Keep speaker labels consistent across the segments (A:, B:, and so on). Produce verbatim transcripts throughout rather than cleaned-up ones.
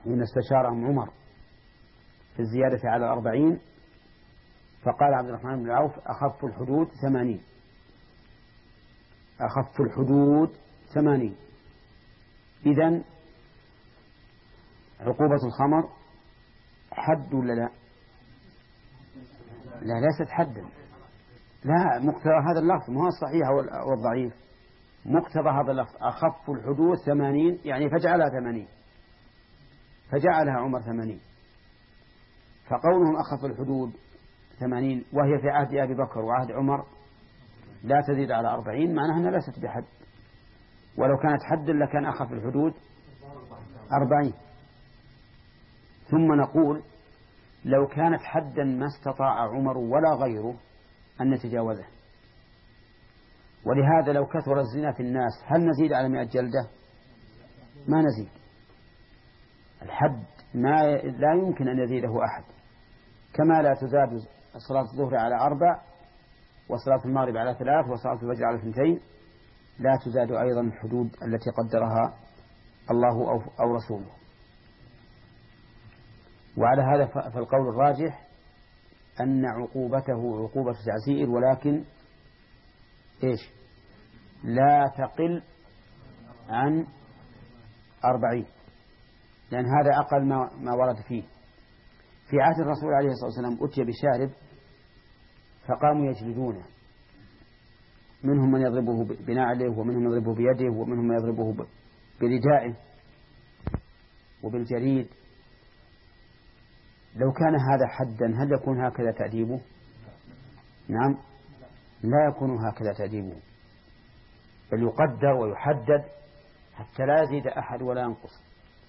A: حين استشارهم عمر في الزيادة على الأربعين، فقال عبد الرحمن بن عوف: أخف الحدود ثمانين، أخف الحدود ثمانين. إذن عقوبة الخمر حد ولا لا؟ لا، ليست حدا. لا، مقتضى هذا اللفظ، ما هو الصحيح والضعيف، مقتضى هذا اللفظ أخف الحدود ثمانين، يعني فجعلها ثمانين، فجعلها عمر ثمانين. فقولهم أخف الحدود ثمانين وهي في عهد أبي بكر وعهد عمر لا تزيد على أربعين، معناها أنها ليست بحد، ولو كانت حد لكان أخف الحدود أربعين. ثم نقول: لو كانت حدا ما استطاع عمر ولا غيره أن نتجاوزه. ولهذا لو كثر الزنا في الناس هل نزيد على مئة جلدة؟ ما نزيد. الحد ما لا يمكن أن يزيده أحد، كما لا تزاد صلاة الظهر على أربع، وصلاة المغرب على ثلاث، وصلاة الفجر على اثنتين، لا تزاد أيضا الحدود التي قدرها الله أو, أو رسوله. وعلى هذا فالقول الراجح أن عقوبته عقوبة تعزير، ولكن إيش؟ لا تقل عن أربعين، لأن هذا أقل ما, ما ورد فيه. في عهد الرسول عليه الصلاة والسلام أتي بشارب فقاموا يجلدونه، منهم من يضربه بنعله، ومنهم من يضربه بيده، ومنهم من يضربه بردائه وبالجريد. لو كان هذا حدا هل يكون هكذا تأديبه؟ نعم، لا يكون هكذا تأديبه، بل يقدر ويحدد حتى لا يزيد أحد ولا ينقص.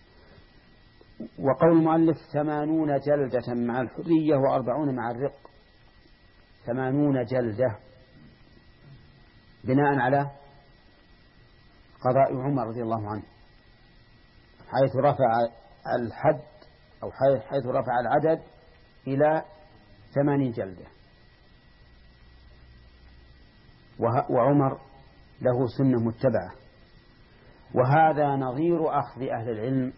A: وقول المؤلف ثمانون جلدة مع الحرية وأربعون مع الرق، ثمانون جلدة بناء على قضاء عمر رضي الله عنه، حيث رفع الحد أو حيث رفع العدد إلى ثمانين جلدة. وعمر له سنة متبعة، وهذا نظير أخذ أهل العلم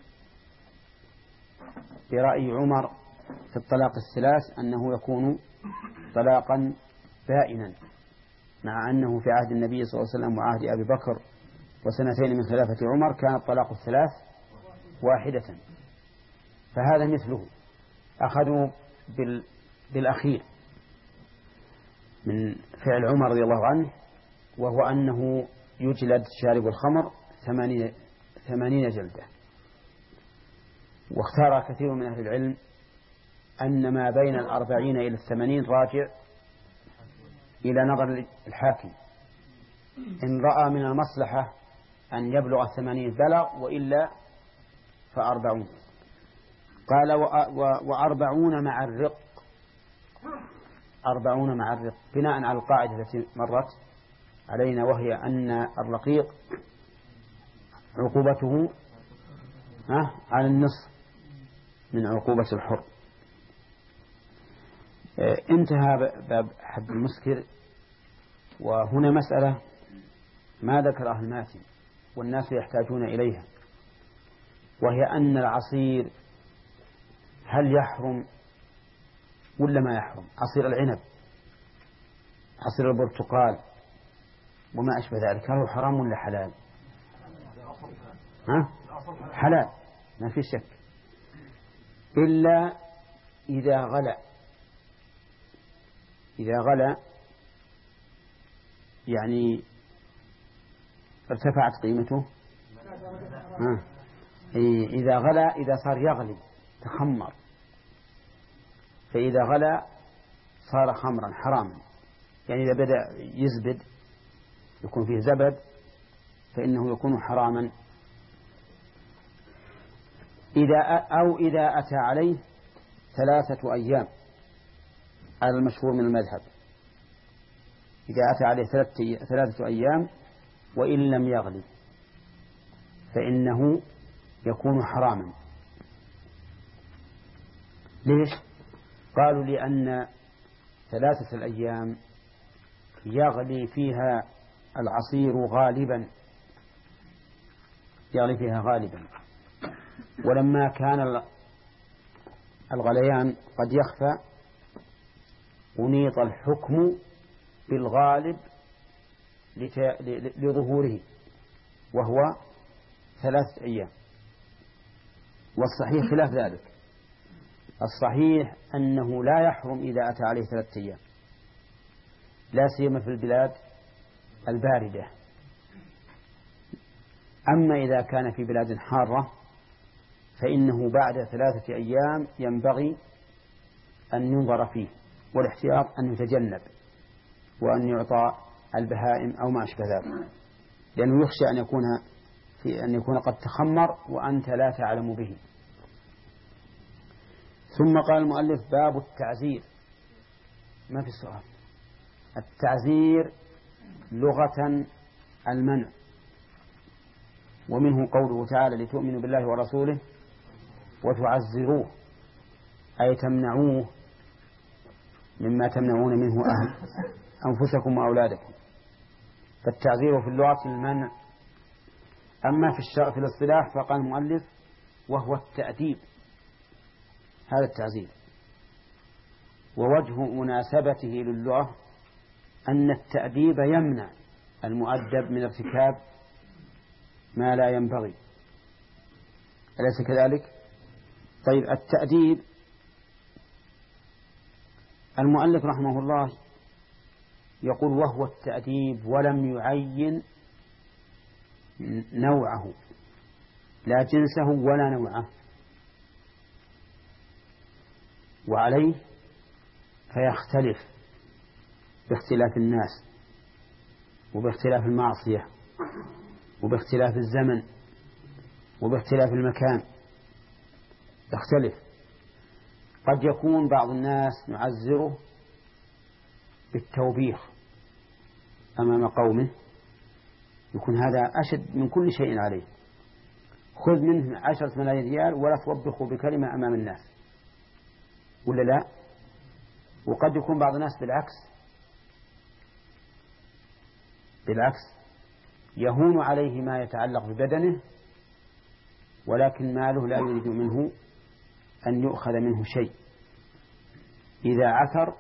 A: برأي عمر في الطلاق الثلاث أنه يكون طلاقا بائنا، مع أنه في عهد النبي صلى الله عليه وسلم وعهد أبي بكر وسنتين من خلافة عمر كان الطلاق الثلاث واحدة. فهذا مثله، أخذوا بال... بالأخير من فعل عمر رضي الله عنه، وهو أنه يجلد شارب الخمر ثمانين, ثمانين جلدة. واختار كثير من أهل العلم أن ما بين الأربعين إلى الثمانين راجع إلى نظر الحاكم، إن رأى من المصلحة أن يبلغ الثمانين بلغ، وإلا فأربعون. قال وأربعون مع الرق، أربعون مع الرق بناء على القاعدة التي مرت علينا، وهي أن الرقيق عقوبته على النصف من عقوبة الحر. انتهى باب حد المسكر. وهنا مسألة ما ذكرها الماتن والناس يحتاجون إليها، وهي أن العصير هل يحرم ولا ما يحرم؟ عصير العنب، عصير البرتقال وما أشبه ذلك، هل هو حرام ولا حلال؟ ها؟ حلال ما في شك، إلا إذا غلى. إذا غلى يعني ارتفعت قيمته. ها؟ إذا غلى، إذا صار يغلي تخمر، فإذا غلى صار خمرا حراما، يعني إذا بدأ يزبد يكون فيه زبد فإنه يكون حراما. إذا أو إذا أتى عليه ثلاثة أيام على المشهور من المذهب، إذا أتى عليه ثلاثة أيام وإن لم يغلي فإنه يكون حراما. ليش؟ قالوا لأن ثلاثة الأيام يغلي فيها العصير غالبا، يغلي فيها غالبا، ولما كان الغليان قد يخفى أنيط الحكم بالغالب لظهوره وهو ثلاثة أيام، والصحيح خلاف ذلك. الصحيح أنه لا يحرم إذا أتى عليه ثلاثة أيام، لا سيما في البلاد الباردة. أما إذا كان في بلاد حارة فإنه بعد ثلاثة أيام ينبغي أن ينظر فيه، والاحتياط أن يتجنب وأن يعطى البهائم أو ما أشبه ذلك، لأنه يخشى أن يكون في أن يكون قد تخمر وأنت لا تعلم به. ثم قال المؤلف: باب التعزير. ما في سؤال. التعزير لغة المنع، ومنه قوله تعالى: لتؤمنوا بالله ورسوله وتعزروه، أي تمنعوه مما تمنعون منه أهل أنفسكم وأولادكم. فالتعزير في اللغة المنع. أما في الشرع في الاصطلاح فقال المؤلف: وهو التأديب. هذا التعزير، ووجه مناسبته للغة أن التأديب يمنع المؤدب من ارتكاب ما لا ينبغي، أليس كذلك؟ طيب، التأديب المؤلف رحمه الله يقول: وهو التأديب، ولم يعين نوعه، لا جنسه ولا نوعه، وعليه فيختلف باختلاف الناس وباختلاف المعصية وباختلاف الزمن وباختلاف المكان، يختلف. قد يكون بعض الناس يعزره بالتوبيخ أمام قومه، يكون هذا أشد من كل شيء عليه، خذ منه عشرة ملايين ريال ولا توبخه بكلمة أمام الناس، ولا لا؟ وقد يكون بعض الناس بالعكس بالعكس يهون عليه ما يتعلق ببدنه، ولكن ماله لا يريد منه أن يؤخذ منه شيء. إذا عثر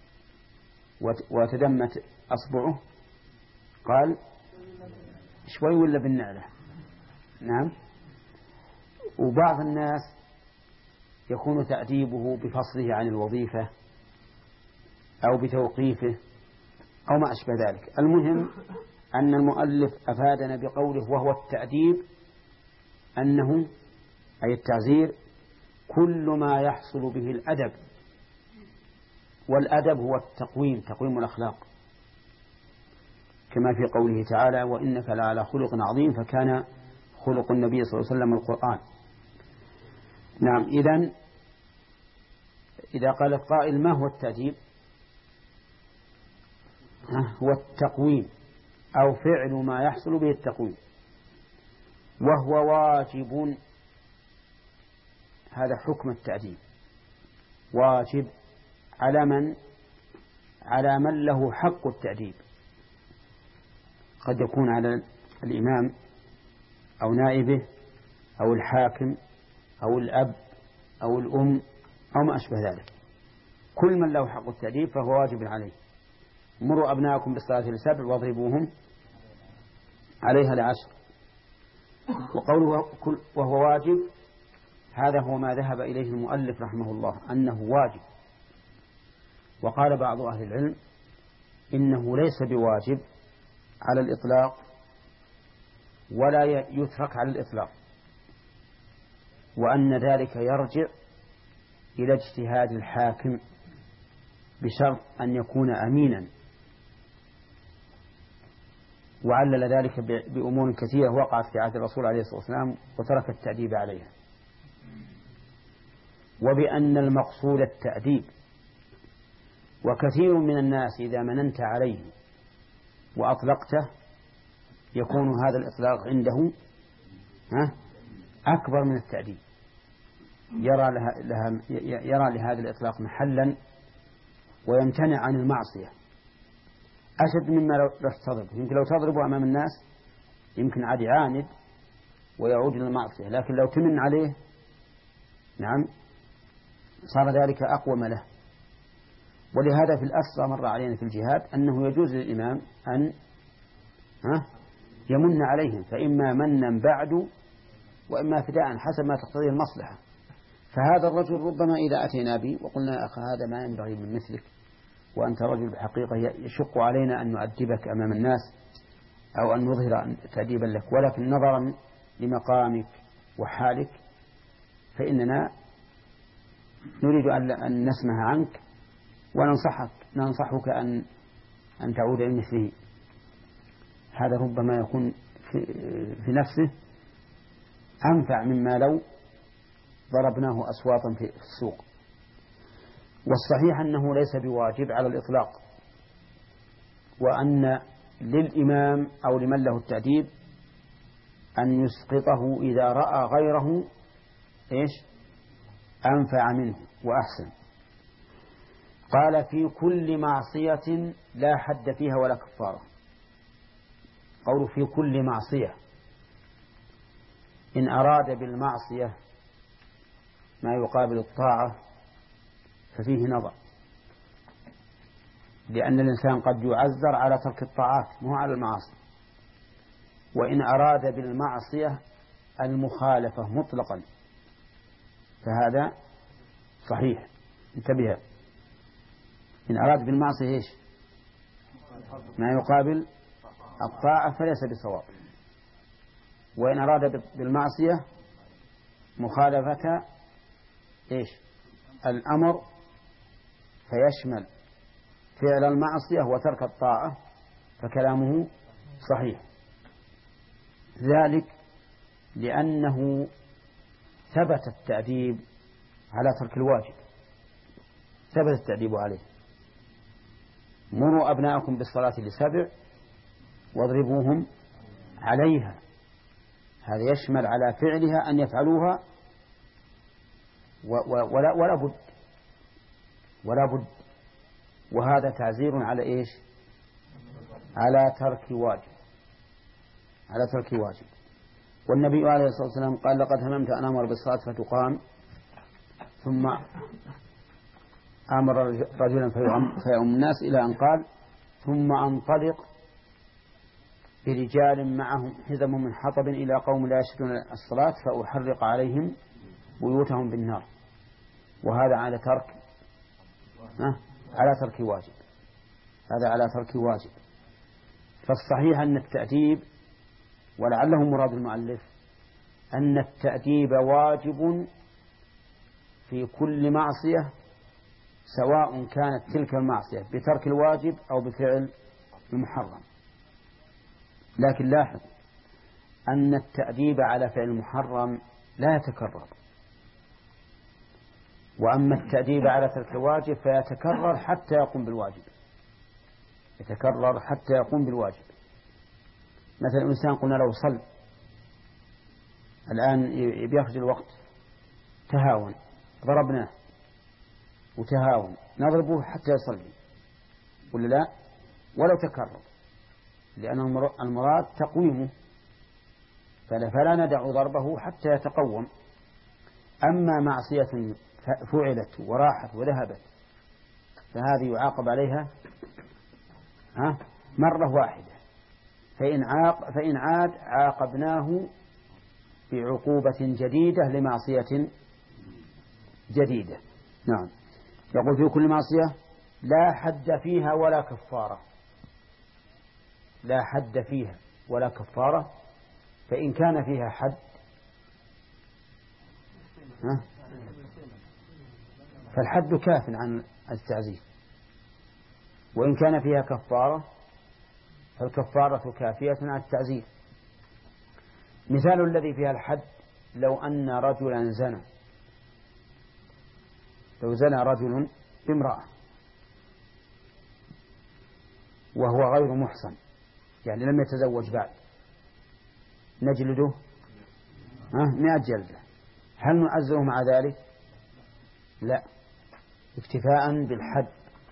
A: وتدمت أصبعه قال: شوي ولا بالنعلة؟ نعم. وبعض الناس يكون تأديبه بفصله عن الوظيفة أو بتوقيفه أو ما أشبه ذلك. المهم أن المؤلف أفادنا بقوله وهو التأديب أنه أي التعزير كل ما يحصل به الأدب، والأدب هو التقويم، تقويم الأخلاق، كما في قوله تعالى: وإنك لعلى خلق عظيم، فكان خلق النبي صلى الله عليه وسلم القرآن. نعم. إذن إذا قال القائل: ما هو التأديب؟ هو التقويم أو فعل ما يحصل به التقويم، وهو واجب. هذا حكم التأديب، واجب على من؟ على من له حق التأديب. قد يكون على الإمام أو نائبه أو الحاكم أو الأب أو الأم أو ما أشبه ذلك. كل من له حق التأديب فهو واجب عليه. مروا أبناءكم بالصلاة لسبع واضربوهم عليها لعشر. وقوله وهو واجب هذا هو ما ذهب إليه المؤلف رحمه الله أنه واجب. وقال بعض أهل العلم إنه ليس بواجب على الإطلاق ولا يترك على الإطلاق، وأن ذلك يرجع إلى اجتهاد الحاكم بشرط أن يكون أمينا. وعلل ذلك بأمور كثيرة وقعت في عهد الرسول عليه الصلاة والسلام وترك التأديب عليها، وبأن المقصود التأديب. وكثير من الناس إذا مننت عليه وأطلقته يكون هذا الإطلاق عنده ها أكبر من التأديب، يرى لها لها يرى لهذا الإطلاق محلا ويمتنع عن المعصية أشد مما لو تضربه. يمكن لو تضربه أمام الناس يمكن عاد يعاند ويعود إلى المعصية، لكن لو تمن عليه نعم صار ذلك أقوم له. ولهذا في الأسرى مر علينا في الجهاد أنه يجوز للإمام أن يمن عليهم، فإما منا بعد وإما فداء حسب ما تقتضيه المصلحة. فهذا الرجل ربما إذا أتينا به وقلنا يا أخي هذا ما ينبغي من مثلك، وأنت رجل بحقيقة يشق علينا أن نؤدبك أمام الناس أو أن نظهر تأديبا لك، ولكن نظرا لمقامك وحالك فإننا نريد أن نسمع عنك وننصحك ننصحك أن أن تعود إلى مثله. هذا ربما يكون في, في نفسه أنفع مما لو ضربناه أصواتا في السوق. والصحيح أنه ليس بواجب على الإطلاق، وأن للإمام أو لمن له التأديب أن يسقطه إذا رأى غيره إيش أنفع منه وأحسن. قال في كل معصية لا حد فيها ولا كفارة. قول في كل معصية، إن أراد بالمعصية ما يقابل الطاعة ففيه نظر، لأن الإنسان قد يعذر على ترك الطاعات مو على المعاصي. وإن أراد بالمعصية المخالفة مطلقا فهذا صحيح. انتبه، إن أراد بالمعصية إيش ما يقابل الطاعة فليس بصواب. وإن أراد بالمعصية مخالفة إيش الأمر فيشمل فعل المعصية وترك الطاعة فكلامه صحيح. ذلك لأنه ثبت التأديب على ترك الواجب، ثبت التأديب عليه. مروا أبناءكم بالصلاة لسبع واضربوهم عليها. هذا يشمل على فعلها أن يفعلوها ولا, ولا بد ولا بد وهذا تعزير على إيش على ترك واجب على ترك واجب. والنبي عليه الصلاة والسلام قال لقد هممت أن أمر بالصلاة فتقام ثم أمر رجلا فيؤم الناس إلى أن قال ثم أنطلق برجال معهم حزم من حطب إلى قوم لا يشهدون الصلاة فأحرق عليهم بيوتهم بالنار. وهذا على ترك على ترك واجب هذا على ترك واجب. فالصحيح أن التأديب، ولعله مراد المؤلف أن التأديب واجب في كل معصية سواء كانت تلك المعصية بترك الواجب أو بفعل المحرم. لكن لاحظ أن التأديب على فعل المحرم لا يتكرر، وأما التأديب على ترك الواجب فيتكرر حتى يقوم بالواجب يتكرر حتى يقوم بالواجب. مثلا الإنسان قلنا له صل، الآن بيخرج الوقت، تهاون، ضربناه وتهاون، نضربه حتى يصلي ولا لا؟ ولو تكرر، لأن المراد تقويمه، فلا ندع ضربه حتى يتقوم. أما معصية فعلت وراحت وذهبت فهذه يعاقب عليها ها مرة واحدة، فإن, عاق فإن عاد عاقبناه بعقوبة جديدة لمعصية جديدة. نعم. يقول في كل معصية لا حد فيها ولا كفارة. لا حد فيها ولا كفارة، فإن كان فيها حد ها فالحد كاف عن التعزير، وإن كان فيها كفارة فالكفارة كافية عن التعزير. مثال الذي فيها الحد لو أن رجلا زنى لو زنى رجل بامرأة وهو غير محصن، يعني لم يتزوج بعد، نجلده مئة جلدة. هل نعزره مع ذلك؟ لا، اكتفاء بالحد.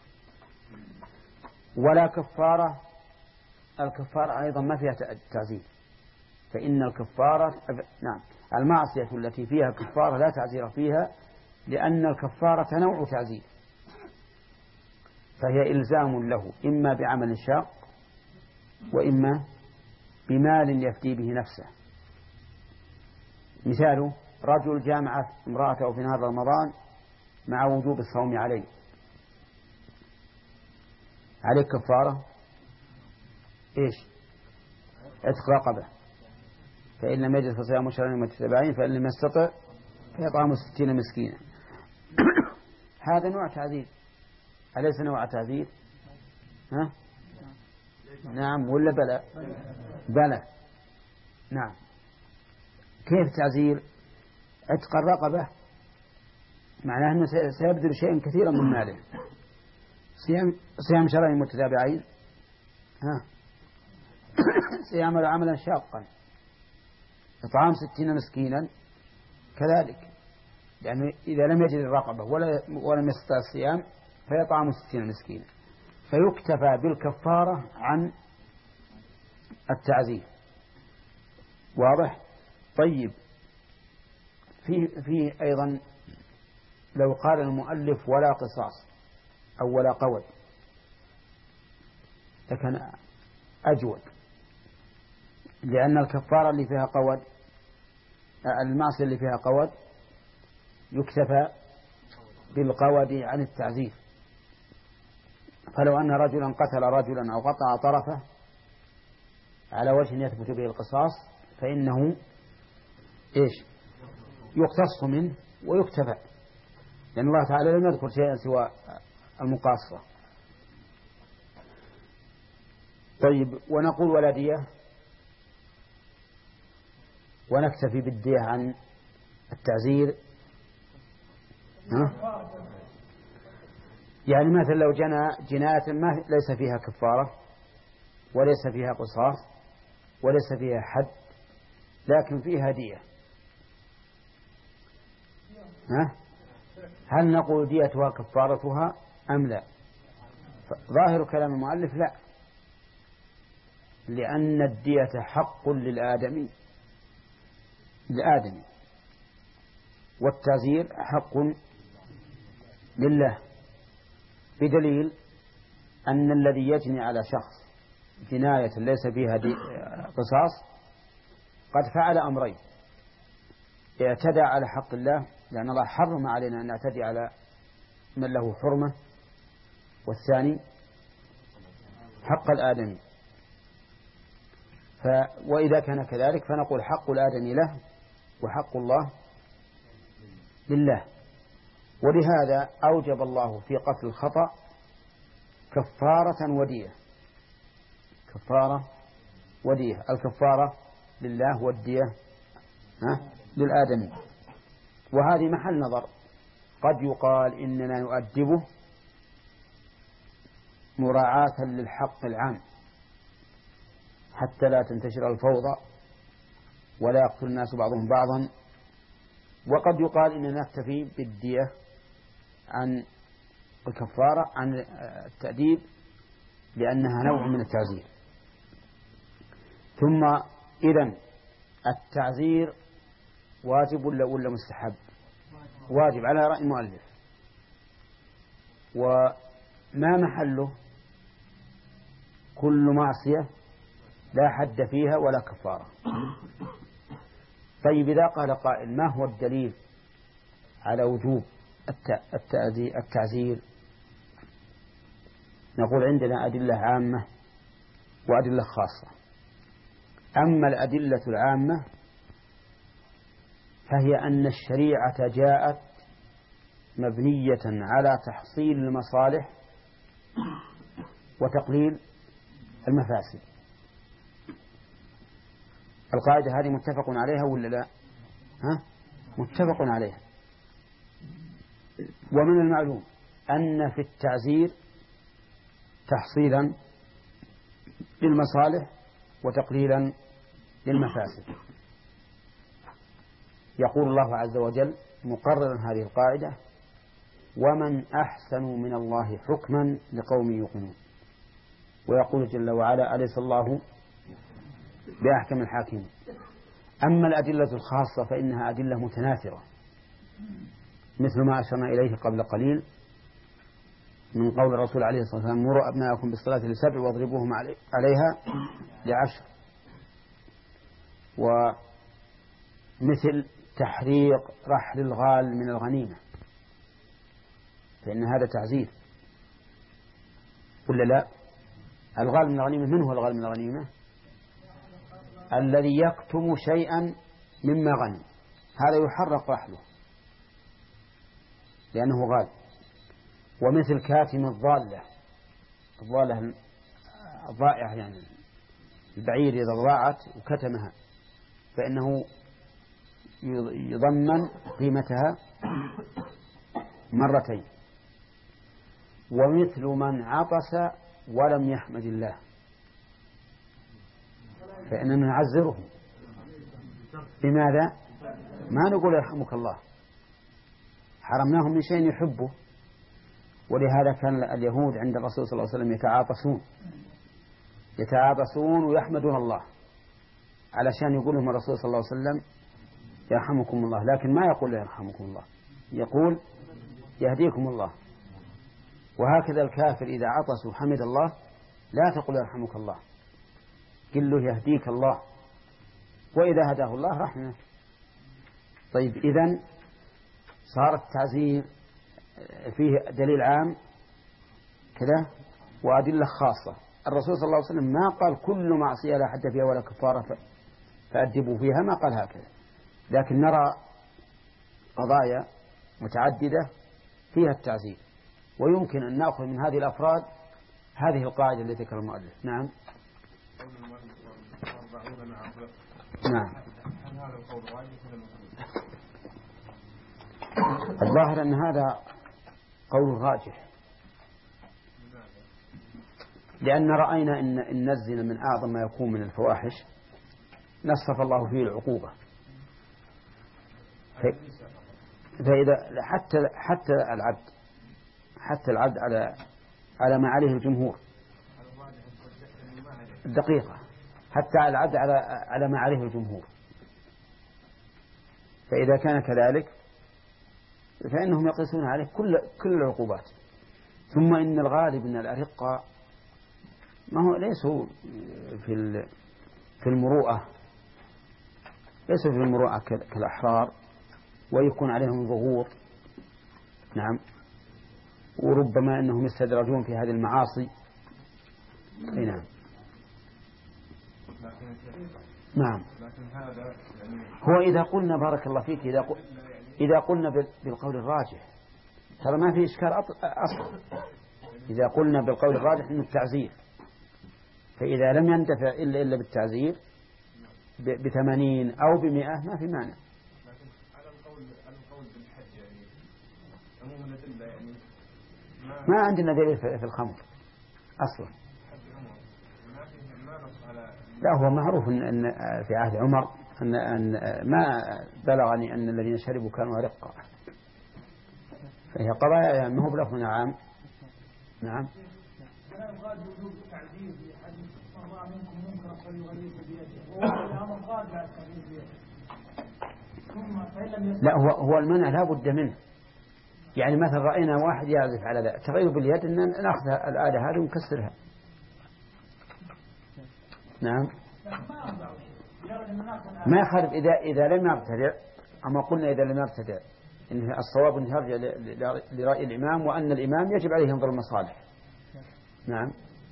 A: ولا كفارة، الكفارة أيضا ما فيها تعزير، فإن الكفارة نعم المعصية التي فيها كفارة لا تعزير فيها، لأن الكفارة نوع تعزير، فهي إلزام له إما بعمل شاق وإما بمال يفتي به نفسه. مثاله رجل جامع امرأته في نهار رمضان مع وجوب الصوم عليه، عليه كفارة إيش؟ عتق رقبة، فإن لم يجد فصيام شهرين متتابعين، فإن لم يستطع فإطعام ستين مسكينا. هذا نوع تعذيب، أليس نوع تعذيب؟ ها؟ نعم ولا بلى؟ بلى. نعم. كيف تعزير؟ عتق الرقبة معناه أنه سيبذل شيئا كثيرا من ماله. صيام صيام شهرين متتابعين، ها سيعمل عملا شاقا. إطعام ستين مسكينا كذلك، لأنه إذا لم يجد الرقبة ولا ولم يستطع الصيام فيطعم ستين مسكينا، فيكتفى بالكفارة عن التعزير. واضح؟ طيب، في في أيضا لو قال المؤلف ولا قصاص أو ولا قود لكان أجود، لأن الكفارة اللي فيها قود، المعصية اللي فيها قود يكتفى بالقود عن التعزير. فلو أن رجلا قتل رجلا أو قطع طرفه على وجه يثبت به القصاص فإنه إيش؟ يقتص منه ويكتفى، لأن الله تعالى لم يذكر شيئا سوى المقاصة. طيب، ونقول ولا دية، ونكتفي بالدية عن التعزير. ها؟ يعني مثلا لو جنى جناية ما ليس فيها كفارة وليس فيها قصاص وليس فيها حد لكن فيها دية، ها؟ هل نقول ديتها كفارتها أم لا؟ ظاهر كلام المؤلف لا، لأن الدية حق للآدمي للآدمي والتعزير حق لله، بدليل أن الذي يجني على شخص جناية ليس فيها قصاص قد فعل أمرين: اعتدى على حق الله، لأن الله حرم علينا أن نعتدي على من له حرمة، والثاني حق الآدمي. ف وإذا كان كذلك فنقول حق الآدمي له وحق الله لله. ولهذا أوجب الله في قتل الخطأ كفارة ودية، كفارة ودية، الكفارة لله والدية للآدمي. وهذه محل نظر، قد يقال إننا نؤدبه مراعاة للحق العام حتى لا تنتشر الفوضى ولا يقتل الناس بعضهم بعضا، وقد يقال إننا نكتفي بالدية عن الكفارة عن التأديب لأنها نوع من التعزير. ثم إذن التعزير واجب ولا ولا مستحب؟ واجب على رأي المؤلف. وما محله؟ كل معصية لا حد فيها ولا كفارة. طيب، إذا قال قائل ما هو الدليل على وجوب التعزير؟ نقول عندنا أدلة عامة وأدلة خاصة. أما الأدلة العامة فهي أن الشريعة جاءت مبنية على تحصيل المصالح وتقليل المفاسد. القاعدة هذه متفق عليها ولا لا؟ ها؟ متفق عليها. ومن المعلوم أن في التعزير تحصيلا للمصالح وتقليلا للمفاسد. يقول الله عز وجل مقررا هذه القاعدة: ومن أحسن من الله حكما لقوم يوقنون. ويقول جل وعلا: أليس الله بأحكم الحاكمين. أما الأدلة الخاصة فإنها أدلة متناثرة، مثل ما أشرنا إليه قبل قليل من قول الرسول عليه الصلاة والسلام: مروا أبناءكم بالصلاة لسبع واضربوهم عليها لعشر. ومثل تحريق رحل الغال من الغنيمة، فإن هذا تعزير ولا لا؟ الغال من الغنيمة، من هو الغال من الغنيمة؟ الذي يكتم شيئا مما غنم، هذا يحرق رحله لأنه غال. ومثل كاتم الضالة، الضالة الضائعة يعني البعير إذا ضاعت وكتمها فإنه يضمن قيمتها مرتين. ومثل من عطس ولم يحمد الله فإننا نعزره. بماذا؟ ما نقول يرحمك الله، حرمناهم من شيء يحبه. ولهذا كان اليهود عند الرسول صلى الله عليه وسلم يتعاطسون يتعاطسون ويحمدون الله علشان يقول لهم الرسول صلى الله عليه وسلم يرحمكم الله، لكن ما يقول يرحمكم الله، يقول يهديكم الله. وهكذا الكافر إذا عطس وحمد الله لا تقول يرحمك الله، قل له يهديك الله، وإذا هداه الله رحمه. طيب، إذن صار التعزير فيه دليل عام كذا وأدلة خاصة. الرسول صلى الله عليه وسلم ما قال كل معصية لا حد فيها ولا كفارة فأدبوا فيها، ما قال هكذا، لكن نرى قضايا متعددة فيها التعزير، ويمكن أن نأخذ من هذه الأفراد هذه القاعدة التي ذكر المؤلف. نعم. نعم. الظاهر أن هذا قول راجح، لأن رأينا إن, إن الزنا من أعظم ما يكون من الفواحش نصف الله فيه العقوبة. فإذا حتى حتى العبد حتى العبد على على ما عليه الجمهور الدقيقة حتى العبد على على ما عليه الجمهور، فإذا كان كذلك فإنهم يقيسون عليه كل كل العقوبات. ثم إن الغالب أن الأرقة ما هو ليسوا في في المروءة ليسوا في المروءة كالأحرار، ويكون عليهم ضغوط. نعم. وربما أنهم يستدرجون في هذه المعاصي. نعم. نعم. هو إذا قلنا بارك الله فيك إذا قل إذا قلنا بالقول الراجح ترى ما في إشكال أصلا. إذا قلنا بالقول الراجح إنه التعزير، فإذا لم يندفع إلا إلا بالتعزير بثمانين أو بمئة ما في معنى.
B: لكن على القول على القول بالحج يعني عموم الأدلة يعني ما,
A: ما عندنا دليل في الخمر أصلا.
B: ما في ما نص على.
A: لا، هو معروف إن, إن في عهد عمر أن, أن ما بلغني أن الذين شربوا كانوا رقة، فهي قضايا يعني ما هو بلفظ عام. نعم. لا، هو هو المنع لا بد منه. يعني مثلا رأينا واحد يعزف على ذا تغير باليد أن نأخذ الآلة هذه ونكسرها. نعم. ما يخالف إذا إذا لم يبتدع، أما قلنا إذا لم يبتدع إن الصواب أن يرجع لرأي الإمام، وأن الإمام يجب عليه ينظر المصالح. نعم.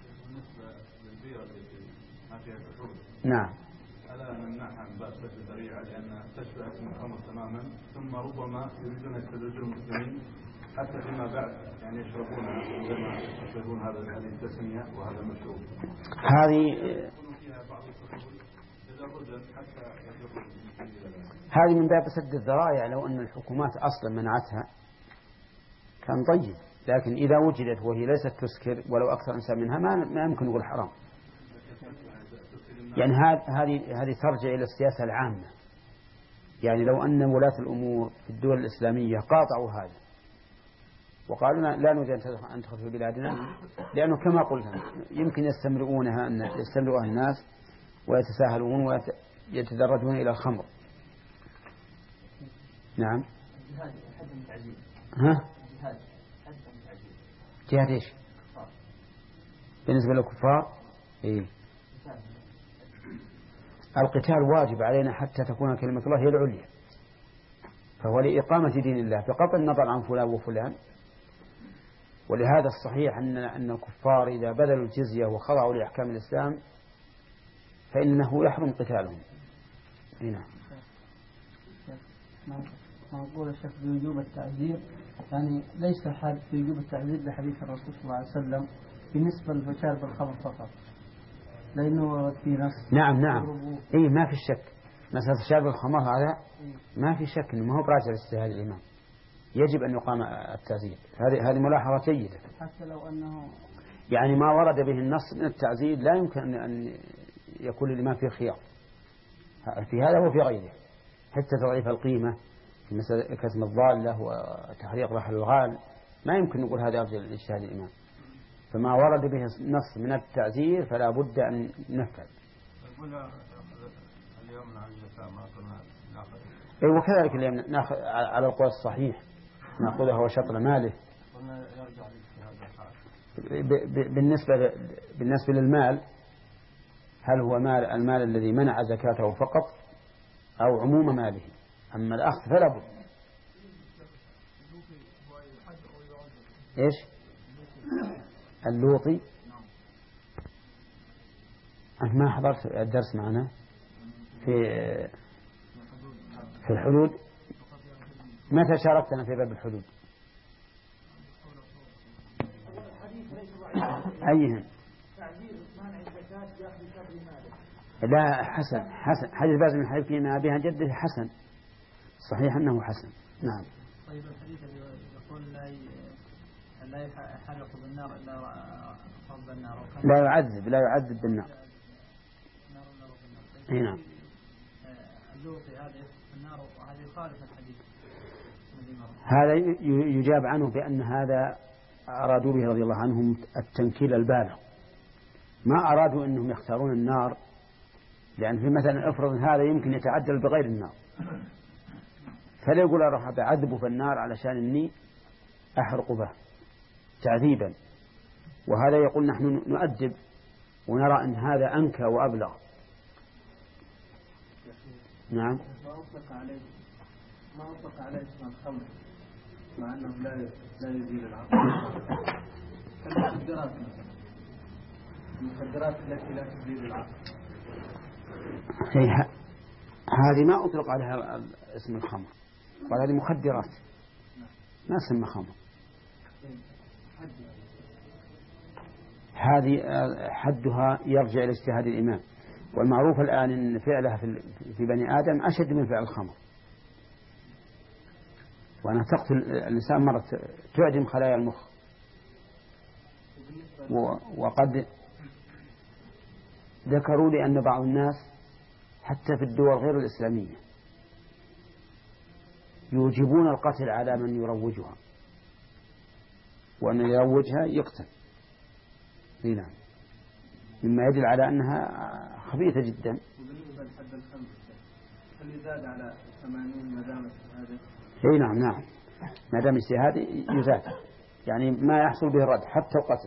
A: نعم.
B: ألا نمنعها من باب سد الذريعة لأنها تشبه اسم الخمر تماما، ثم ربما يريدون يستدرجون المسلمين حتى فيما بعد يعني يشربونها عندما يشربون هذا هذه التسمية وهذا المشروب.
A: هذه هذه من باب سد الذرائع. لو أن الحكومات أصلا منعتها كان طيب، لكن إذا وجدت وهي ليست تسكر ولو أكثر إنسان منها ما ما يمكن نقول حرام. يعني هذه هذه ترجع إلى السياسة العامة. يعني لو أن ولاة الأمور في الدول الإسلامية قاطعوا هذا وقالوا لا نريد أن تدخل في بلادنا، لأنه كما قلنا يمكن يستمرؤونها أن يستمرؤها الناس ويتساهلون يتدرجون إلى الخمر. نعم. ها؟ جهاد إيش؟ بالنسبة للكفار إيه؟ القتال واجب علينا حتى تكون كلمة الله هي العليا، فهو لإقامة دين الله بقطع النظر عن فلان وفلان. ولهذا الصحيح أن أن الكفار إذا بذلوا الجزية وخضعوا لأحكام الإسلام فإنه يحرم قتالهم. هنا
C: نقول الشيخ بوجوب التعذير، يعني ليس حد في وجوب التعذير لحديث الرسول صلى الله عليه وسلم بالنسبة للشارب الخمر فقط، لأنه في نص.
A: نعم نعم إيه ما في شك، مسألة شارب الخمر هذا ما في شك إنه ما هو براجع لاجتهاد الإمام، يجب أن يقام التعزير. هذه هذه ملاحظة جيدة.
C: حتى لو أنه
A: يعني ما ورد به النص من التعزير لا يمكن أن يكون الإمام فيه خيار في هذا وفي غيره، حتى تضعيف القيمة في مسألة كتم الضالة وتحريق رحل الغال ما يمكن نقول هذا أفضل الاجتهاد الإمام. فما ورد به نص من التعزير فلا بد أن نفعل. أي وكذلك اليوم نأخذ على القول الصحيح نأخذها وشطر ماله. بالنسبة بالنسبة للمال هل هو مال المال الذي منع زكاته فقط أو عموم ماله؟ أما الأخذ فلا بد. إيش اللوطي؟ أنت ما حضرت الدرس معنا في في الحدود؟ متى شاركتنا في باب الحدود؟ أيهن؟ لا حسن حسن حديث باز من حديث فيما بها جده حسن، صحيح أنه حسن. نعم.
C: طيب الحديث يقول لا لا يحرق بالنار إلا رب النار،
A: لا يعذب لا يعذب بالنار. اي نعم.
C: اللوطي هذا النار وهذه خالف الحديث.
A: هذا يجاب عنه بأن هذا أرادوا به رضي الله عنهم التنكيل البالغ، ما أرادوا أنهم يختارون النار، لأن في مثلا افرض هذا يمكن يتعدل بغير النار، فلا يقول أروح أعذبه في النار علشان أني أحرق به تعذيبا، وهذا يقول نحن نؤدب ونرى أن هذا أنكى وأبلغ. نعم.
C: ما أطلق عليه ما أطلق عليه اسم الخمر مع أنه لا لا يزيل العقل. المخدرات مثلا المخدرات التي لا تزيل العقل
A: هذه ما أطلق عليها اسم الخمر، وهذه مخدرات ما اسمها خمر. هذه حدها يرجع إلى اجتهاد الإمام، والمعروف الآن أن فعلها في بني آدم أشد من فعل الخمر، وأنها تقتل الإنسان مرة تعدم خلايا المخ. وقد ذكروا لي أن بعض الناس حتى في الدول غير الإسلامية يوجبون القتل على من يروجها، وأن يروجها يقتل. نعم، مما يدل على أنها خبيثة جدا.
C: وبالنسبة لحد الخمر هل يزاد على ثمانين ما دام اجتهاده؟
A: اي نعم نعم، ما دام اجتهاد يزاد، يعني ما يحصل به الرد حتى القتل.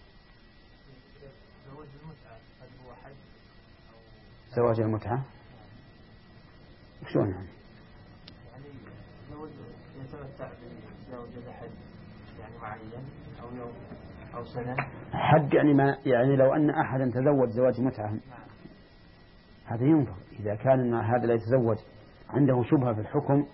C: زواج المتعة هل هو حج؟
A: زواج المتعة شلون يعني؟
C: يعني زوج يتمتع بزوجة حج يعني معين أو يوم أو سنة.
A: حج يعني ما يعني لو أن أحدا تزوج زواج متعة هذا ينظر، إذا كان هذا لا يتزوج عنده شبهة في الحكم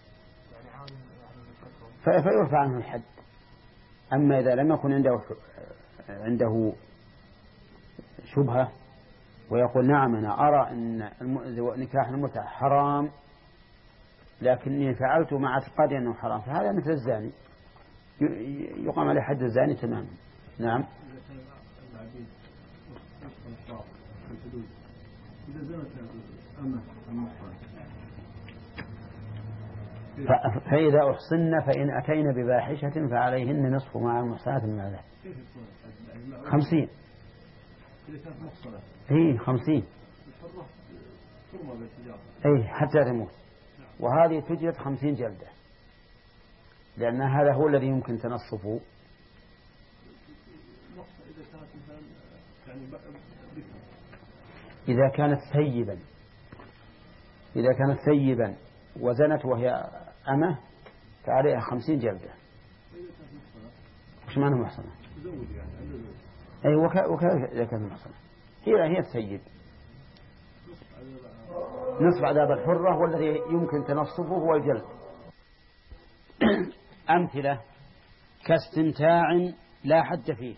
A: فيرفع عنه الحد. أما إذا لم يكن عنده عنده شبهة ويقول نعم أنا أرى أن نكاح المتعة حرام لكني فعلت مع اعتقادي أنه حرام، فهذا مثل الزاني يقام عليه حد الزاني تماما. نعم. فإذا أحصن فإن أتينا بفاحشة فعليهن نصف مع المحصنات من العذاب. خمسين. إيه خمسين. أي حتى تموت. وهذه تجلد خمسين جلدة، لأن هذا هو الذي يمكن تنصفه. إذا كانت ثيبا إذا كانت ثيبا وزنت وهي أمه فعليها خمسين جلدة. وش معنى محصنة؟ أي وكذلك إذا كانت محصنة هي هي الثيب. نصف عذاب الحرة والذي يمكن تنصفه هو الجلد. أمثلة كاستمتاع لا حد فيه.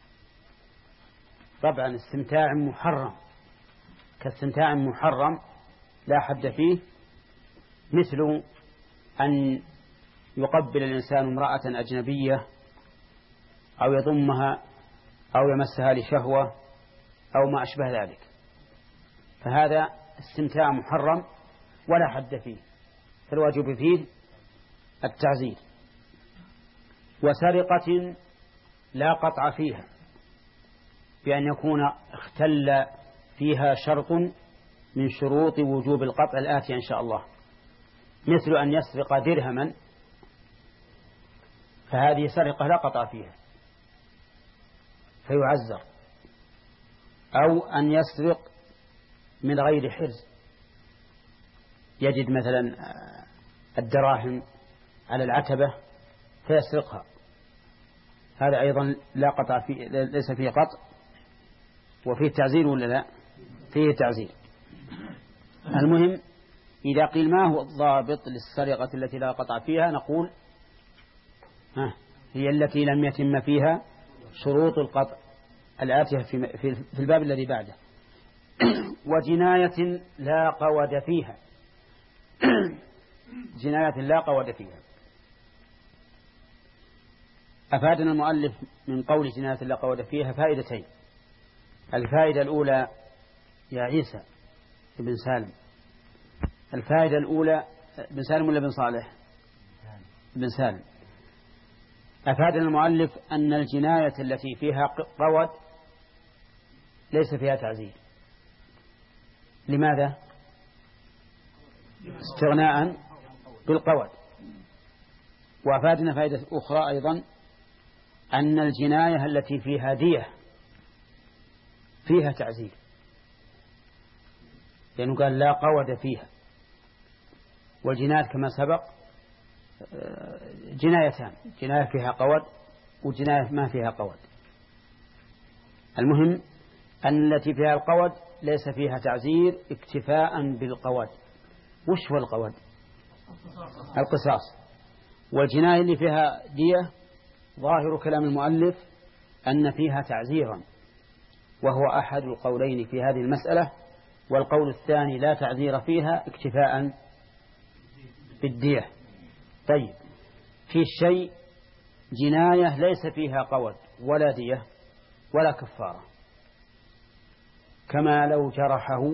A: طبعا استمتاع محرم، كاستمتاع محرم لا حد فيه، مثل أن يقبل الإنسان امرأة أجنبية أو يضمها أو يمسها لشهوة أو ما أشبه ذلك، فهذا استمتاع محرم ولا حد فيه، فالواجب فيه التعزير. وسرقة لا قطع فيها، بأن يكون اختل فيها شرط من شروط وجوب القطع الآتي إن شاء الله، مثل أن يسرق درهما، فهذه سرقة لا قطع فيها فيعزر، أو أن يسرق من غير حرز، يجد مثلا الدراهم على العتبة فيسرقها، هذا أيضا لا قطع فيه، ليس فيه قطع وفيه تعزير ولا لا؟ فيه تعزير. المهم إذا قيل ما هو الضابط للسرقة التي لا قطع فيها، نقول ها هي التي لم يتم فيها شروط القطع الآتية في في الباب الذي بعده. وجناية لا قود فيها، جناية لا قود فيها. أفادنا المؤلف من قول جناية لا قود فيها فائدتين. الفائدة الأولى يا عيسى بن سالم، الفائدة الأولى بن سالم ولا بن صالح؟ بن سالم. أفادنا المؤلف أن الجناية التي فيها قود ليس فيها تعزير. لماذا؟ استغناء بالقود. وأفادنا فائدة أخرى أيضا، أن الجناية التي فيها دية فيها تعزير، لأنه قال لا قود فيها. والجناية كما سبق جنايتان، جناية فيها قود وجناية ما فيها قود. المهم أن التي فيها القود ليس فيها تعزير اكتفاء بالقود. وش هو القود؟ القصاص. والجناية اللي فيها دية ظاهر كلام المؤلف أن فيها تعزيرا، وهو أحد القولين في هذه المسألة. والقول الثاني لا تعزير فيها اكتفاء بالدية. طيب، في الشيء جناية ليس فيها قود ولا دية ولا كفارة، كما لو جرحه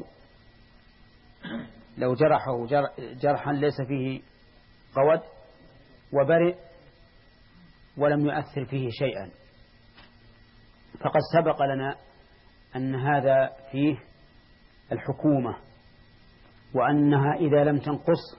A: لو جرحه جرحا ليس فيه قود وبرئ ولم يؤثر فيه شيئا، فقد سبق لنا أن هذا فيه الحكومة، وأنها إذا لم تنقص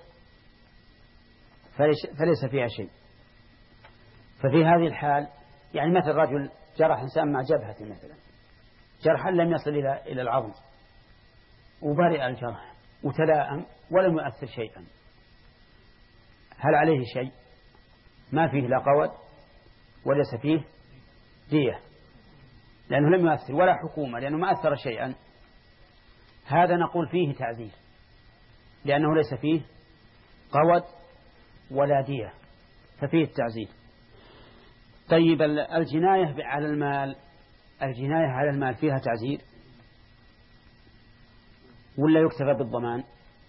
A: فليس فيها شيء. ففي هذه الحال يعني مثل رجل جرح إنسان مع جبهته مثلا، جرحا لم يصل إلى إلى العظم وبرئ الجرح وتلائم ولم يؤثر شيئا، هل عليه شيء؟ ما فيه لا قود وليس فيه دية، لأنه لم يؤثر، ولا حكومة لأنه ما أثر شيئا. هذا نقول فيه تعزير لأنه ليس فيه قود ولا دية، ففيه التعزير. طيب، الجناية على المال، الجناية على المال فيها تعزير ولا يكتفى بالضمان؟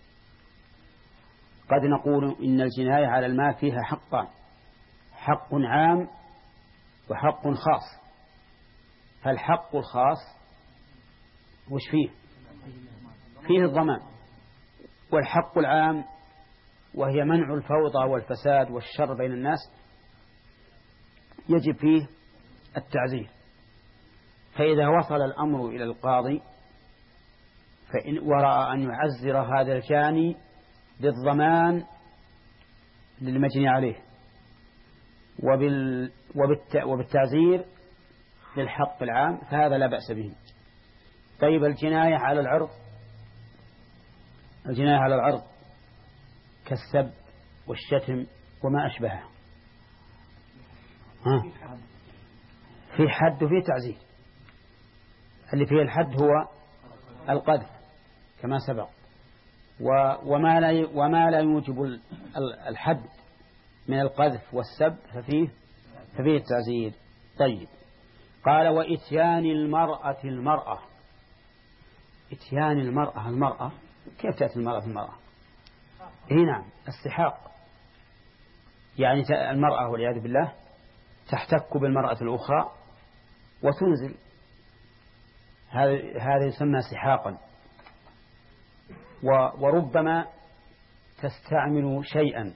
A: قد نقول إن الجناية على المال فيها حقان، حق عام وحق خاص. فالحق الخاص وش فيه؟ فيه الضمان. والحق العام وهي منع الفوضى والفساد والشر بين الناس يجب فيه التعزير. فإذا وصل الأمر إلى القاضي فإن ورأى أن يعزر هذا الجاني بالضمان للمجني عليه وبال وبالتعزير للحق العام فهذا لا بأس به. طيب الجناية على العرض، الجناية على العرض كالسب والشتم وما أشبهه، ها في حد وفي تعزير. اللي فيه الحد هو القذف كما سبق، وما لا وما لا يوجب الحد من القذف والسب ففيه ففيه التعزير. طيب قال وإتيان المرأة المرأة. إتيان المرأة المرأة كيف تأتي المرأة المرأة؟ إيه نعم السحاق، يعني المرأة والعياذ بالله تحتك بالمرأة الأخرى وتنزل، هذا يسمى سحاقا. وربما تستعمل شيئا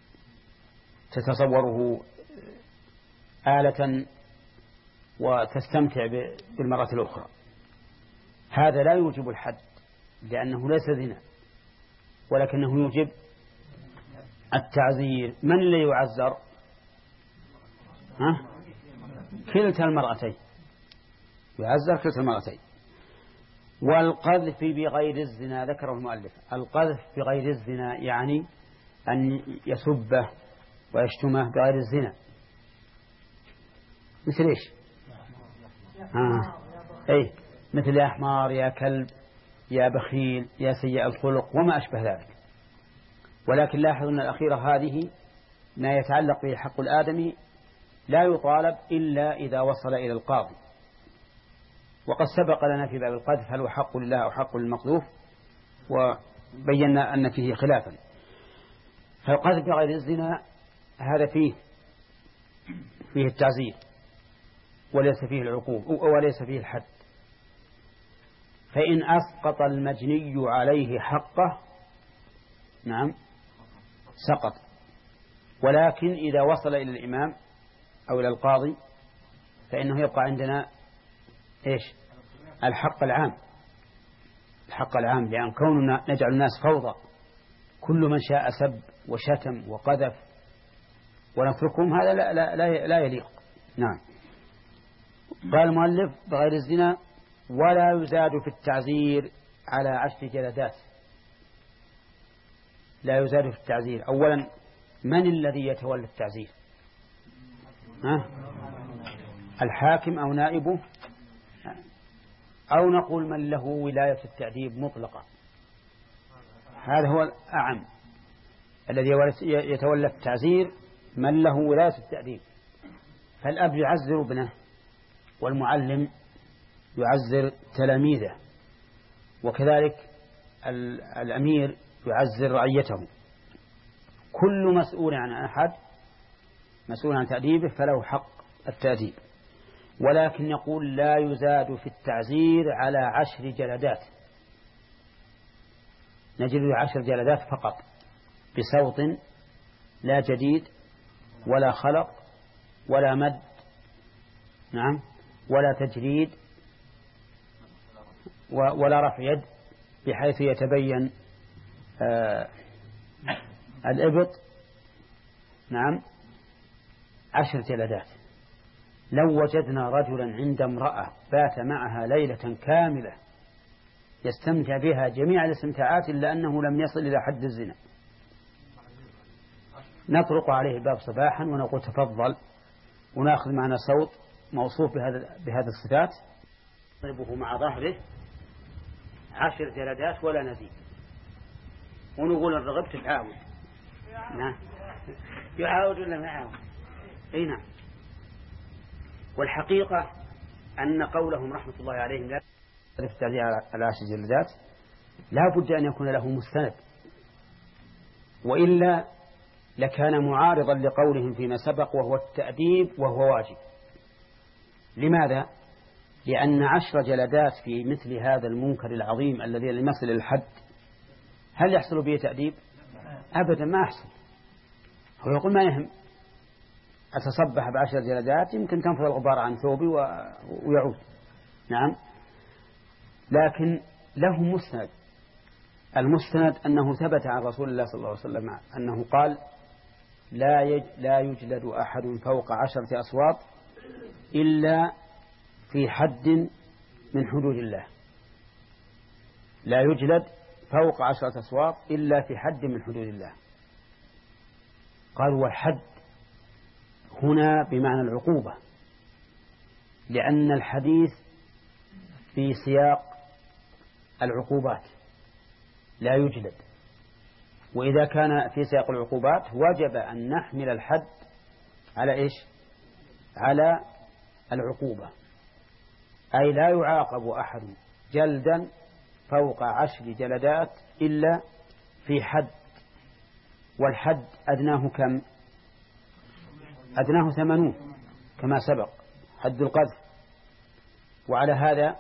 A: تتصوره آلة وتستمتع بالمرأة الأخرى، هذا لا يوجب الحد لأنه ليس زنا، ولكنه يوجب التعزير. من اللي يعزر؟ ها؟ كلتا المرأتين، يعزر كلتا المرأتين. والقذف بغير الزنا ذكره المؤلف. القذف بغير الزنا يعني أن يسبه ويشتمه بغير الزنا، مثل إيش؟ آه. أي مثل يا حمار يا كلب يا بخيل يا سيء الخلق وما أشبه ذلك. ولكن لاحظوا أن الأخيرة هذه ما يتعلق به حق الآدمي لا يطالب إلا إذا وصل إلى القاضي. وقد سبق لنا في باب القذف هل هو حق لله أو حق للمقذوف، وبينا أن فيه خلافا. فالقذف بغير الزنا هذا فيه فيه التعزير وليس فيه العقوبة وليس فيه الحد. فإن أسقط المجني عليه حقه نعم سقط، ولكن إذا وصل إلى الإمام أو إلى القاضي فإنه يبقى عندنا إيش؟ الحق العام، الحق العام، لأن كوننا نجعل الناس فوضى كل من شاء سب وشتم وقذف ونتركهم هذا لا, لا, لا, لا يليق. نعم. قال المؤلف بغير الزنا ولا يزاد في التعزير على عشر جلدات. لا يزاد في التعزير. أولا من الذي يتولى التعزير؟ ها؟ الحاكم أو نائبه، أو نقول من له ولاية التأديب مطلقة. هذا هو الأعم، الذي يتولى التعزير من له ولاية التأديب. فالأب يعزر ابنه، والمعلم يعزر تلاميذه، وكذلك الأمير يعزر رعيته. كل مسؤول عن أحد مسؤول عن تأديبه فله حق التأديب. ولكن يقول لا يزاد في التعزير على عشر جلدات، نجد عشر جلدات فقط بصوت لا جديد ولا خلق ولا مد نعم ولا تجريد ولا رفع يد بحيث يتبين آه الإبط. نعم عشر جلدات. لو وجدنا رجلا عند امرأة بات معها ليلة كاملة يستمتع بها جميع الاستمتاعات إلا أنه لم يصل إلى حد الزنا، نطرق عليه الباب صباحا ونقول تفضل، ونأخذ معنا صوت موصوف بهذا بهذه الصفات، نضربه مع ظهره عشر جلدات ولا نزيد، ونقول إن رغبت تعاود. نعم يعاود ولا ما يعاود؟ أي نعم. والحقيقة أن قولهم رحمة الله عليهم لا يختلف التعزير على عشر جلدات لا بد أن يكون له مستند، وإلا لكان معارضا لقولهم فيما سبق وهو التأديب وهو واجب. لماذا؟ لأن عشر جلدات في مثل هذا المنكر العظيم الذي يصل الحد هل يحصل به تأديب؟ أبدا ما يحصل. هو يقول ما يهم، أتصبح بعشر جلدات يمكن تنفض الغبار عن ثوبي ويعود. نعم. لكن له مستند. المستند أنه ثبت عن رسول الله صلى الله عليه وسلم أنه قال لا يج لا يجلد أحد فوق عشرة أصوات إلا في حد من حدود الله. لا يجلد فوق عشرة أصوات إلا في حد من حدود الله. قال والحد هنا بمعنى العقوبة، لأن الحديث في سياق العقوبات لا يجلد، وإذا كان في سياق العقوبات وجب أن نحمل الحد على إيش؟ على العقوبة، أي لا يعاقب أحد جلدا فوق عشر جلدات إلا في حد، والحد أدناه كم؟ أدناه ثمانون كما سبق حد القذف. وعلى هذا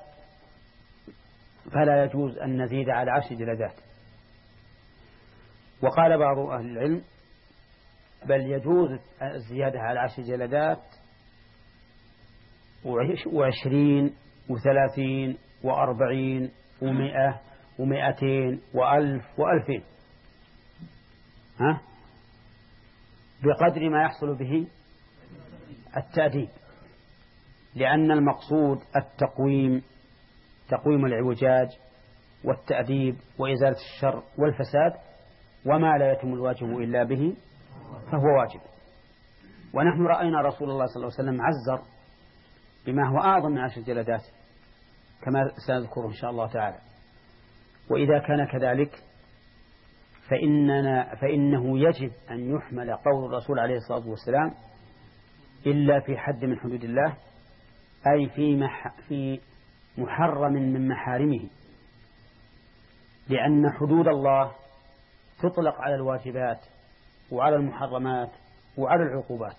A: فلا يجوز أن نزيد على عشر جلدات. وقال بعض أهل العلم بل يجوز الزيادة على عشر جلدات وعشرين وثلاثين وأربعين ومئة ومئتين وألف وألفين، ها؟ بقدر ما يحصل به التأديب، لأن المقصود التقويم، تقويم العوجاج والتأديب وإزالة الشر والفساد، وما لا يتم الواجب إلا به فهو واجب. ونحن رأينا رسول الله صلى الله عليه وسلم عزر بما هو أعظم من عشر جلدات كما سنذكر إن شاء الله تعالى. وإذا كان كذلك فإننا فإنه يجب أن يحمل قول الرسول عليه الصلاة والسلام إلا في حد من حدود الله، أي في مح في محرم من محارمه، لأن حدود الله تطلق على الواجبات وعلى المحرمات وعلى العقوبات.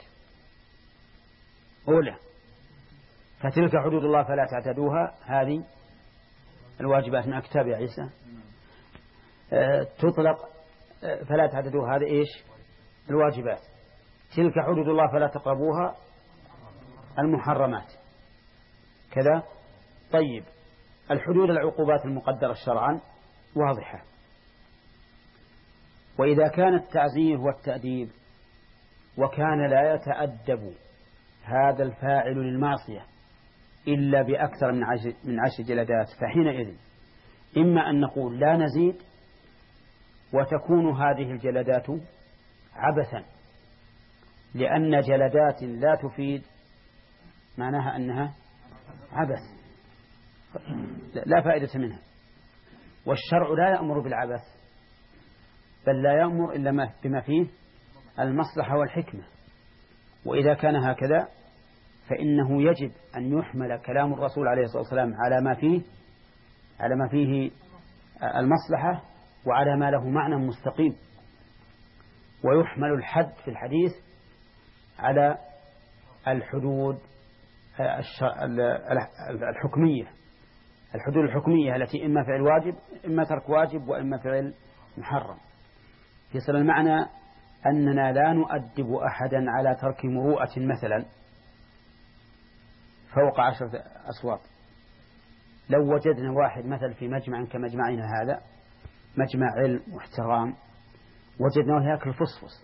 A: أولى فتلك حدود الله فلا تعتدوها، هذه الواجبات من كتاب يا عيسى. أه تطلق أه فلا تعتدوها، هذا إيش؟ الواجبات. تلك حدود الله فلا تقربوها، المحرمات كذا. طيب الحدود العقوبات المقدرة شرعا واضحة. وإذا كان التعزير والتأديب وكان لا يتأدب هذا الفاعل للمعصية إلا بأكثر من عشر, من عشر جلدات، فحينئذ إما أن نقول لا نزيد وتكون هذه الجلدات عبثا، لأن جلدات لا تفيد معناها أنها عبث لا فائدة منها، والشرع لا يأمر بالعبث بل لا يأمر إلا بما فيه المصلحة والحكمة. وإذا كان هكذا فإنه يجب أن يحمل كلام الرسول عليه الصلاة والسلام على ما فيه على ما فيه المصلحة وعلى ما له معنى مستقيم، ويحمل الحد في الحديث على الحدود الحكمية الحدود الحكمية التي إما فعل واجب إما ترك واجب وإما فعل محرم. يصل المعنى أننا لا نؤدب أحدا على ترك مروءة مثلا فوق عشرة أصوات. لو وجدنا واحد مثل في مجمع كمجمعنا هذا، مجمع علم واحترام، وجدناه يأكل فصفص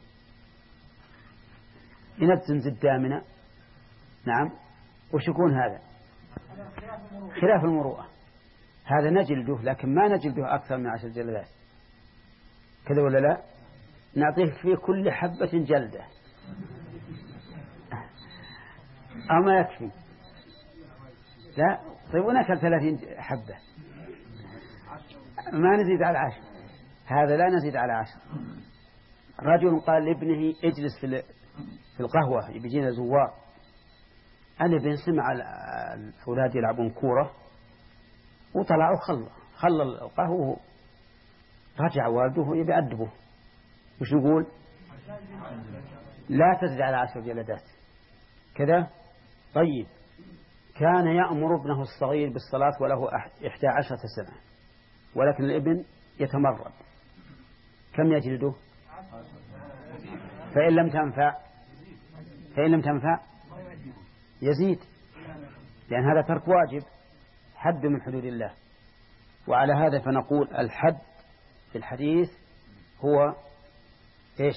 A: ينتن زدامنا، نعم، وش يكون هذا؟ خلاف المروءة. هذا نجلده، لكن ما نجلده أكثر من عشر جلدات، كذا ولا لا؟ نعطيه في كل حبة جلدة أما يكفي؟ لا. طيب ونأكل ثلاثين حبة ما نزيد على عشر، هذا لا نزيد على عشر. رجل قال لابنه اجلس في في القهوة يبيجينا زوار، أنا بين سمع الأولاد يلعبون كورة وطلعوا خلى خلى القهوة، رجع والده يبي أدبه، وش نقول؟ لا تزيد على عشر جلدات كذا. طيب كان يأمر ابنه الصغير بالصلاة وله إحدى عشرة سنة، ولكن الابن يتمرد، كم يجلده؟ فإن لم تنفع فإن لم تنفع يزيد، لأن هذا ترك واجب، حد من حدود الله. وعلى هذا فنقول الحد في الحديث هو إيش؟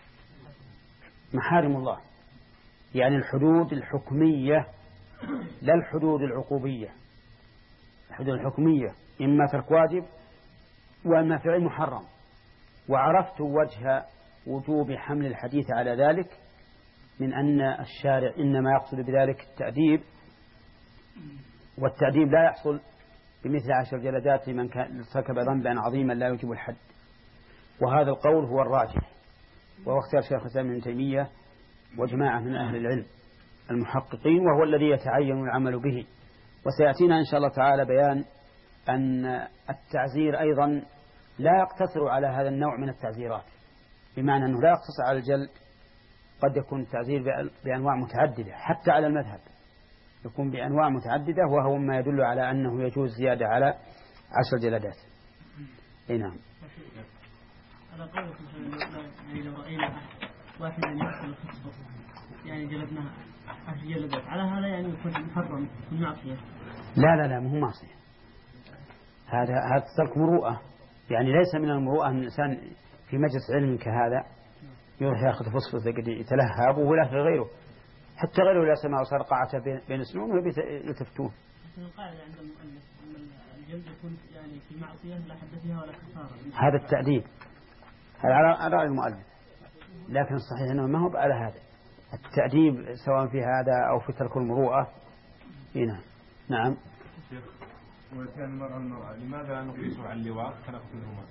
A: محارم الله، يعني الحدود الحكمية لا الحدود العقوبية. الحدود الحكمية إما ترك واجب وإما فعل محرم. وعرفت وجه وجوب حمل الحديث على ذلك من أن الشارع إنما يقصد بذلك التأديب، والتأديب لا يحصل بمثل عشر جلدات لمن كان ارتكب ذنبا عظيما لا يوجب الحد. وهذا القول هو الراجح، وهو اختيار شيخ الإسلام ابن تيمية وجماعة من أهل العلم المحققين، وهو الذي يتعين العمل به. وسيأتينا إن شاء الله تعالى بيان أن التعزير أيضا لا يقتصر على هذا النوع من التعزيرات، بمعنى أنه لا يقتصر على الجلد، قد يكون التعزير بأنواع متعددة حتى على المذهب، يكون بأنواع متعددة، وهو ما يدل على أنه يجوز زيادة على عشر جلدات. أي نعم.
D: على قولكم يعني لو رأينا واحدا يقتل خصبه يعني جلدناه عشر جلدات، على هذا يعني يكون محرم من معصية؟
A: لا لا لا مو معصية، هذا هذا ترك مروءة. يعني ليس من المروءة أن الإنسان في مجلس علم كهذا يروح يأخذ فصفص يتلهب ولا في غيره، حتى غيره لا سمع وصار قاعته بين سنونه يلتفتون.
D: القاعدة عند المؤلف أن الجلد يكون يعني في معصية لا حد فيها ولا كفارة.
A: هذا التأديب هذا على رأي المؤلف، لكن الصحيح أنه ما هو على هذا التأديب سواء في هذا أو في ترك المروءة. هنا نعم.
B: وكان المرأة المرأة لماذا نقيس على اللواط كنقتلهما؟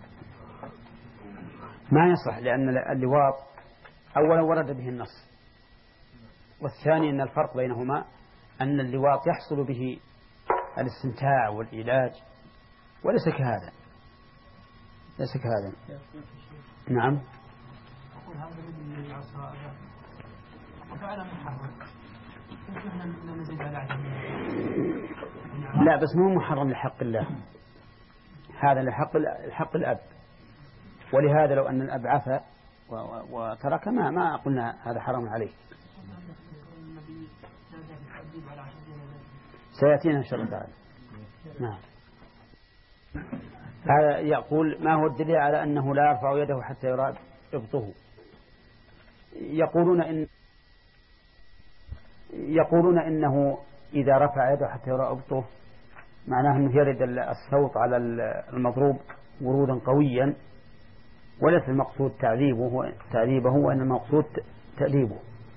A: ما يصح، لأن اللواط أولا ورد به النص، والثاني أن الفرق بينهما أن اللواط يحصل به الاستمتاع والعلاج، وليس كهذا، ليس كهذا. نعم. لا بس مو محرم لحق الله، هذا لحق الحق الأب، ولهذا لو أن الأب عفا وترك ما ما قلنا هذا حرام عليه. سيأتينا إن شاء الله تعالى. نعم. هذا يقول ما هو الدليل على أنه لا يرفع يده حتى يرى إبطه؟ يقولون إن يقولون إنه إذا رفع يده حتى يرى إبطه معناه أنه يرد الصوت على المضروب ورودا قويا، وليس المقصود تعذيبه هو تعذيبه وإن المقصود تأديبه.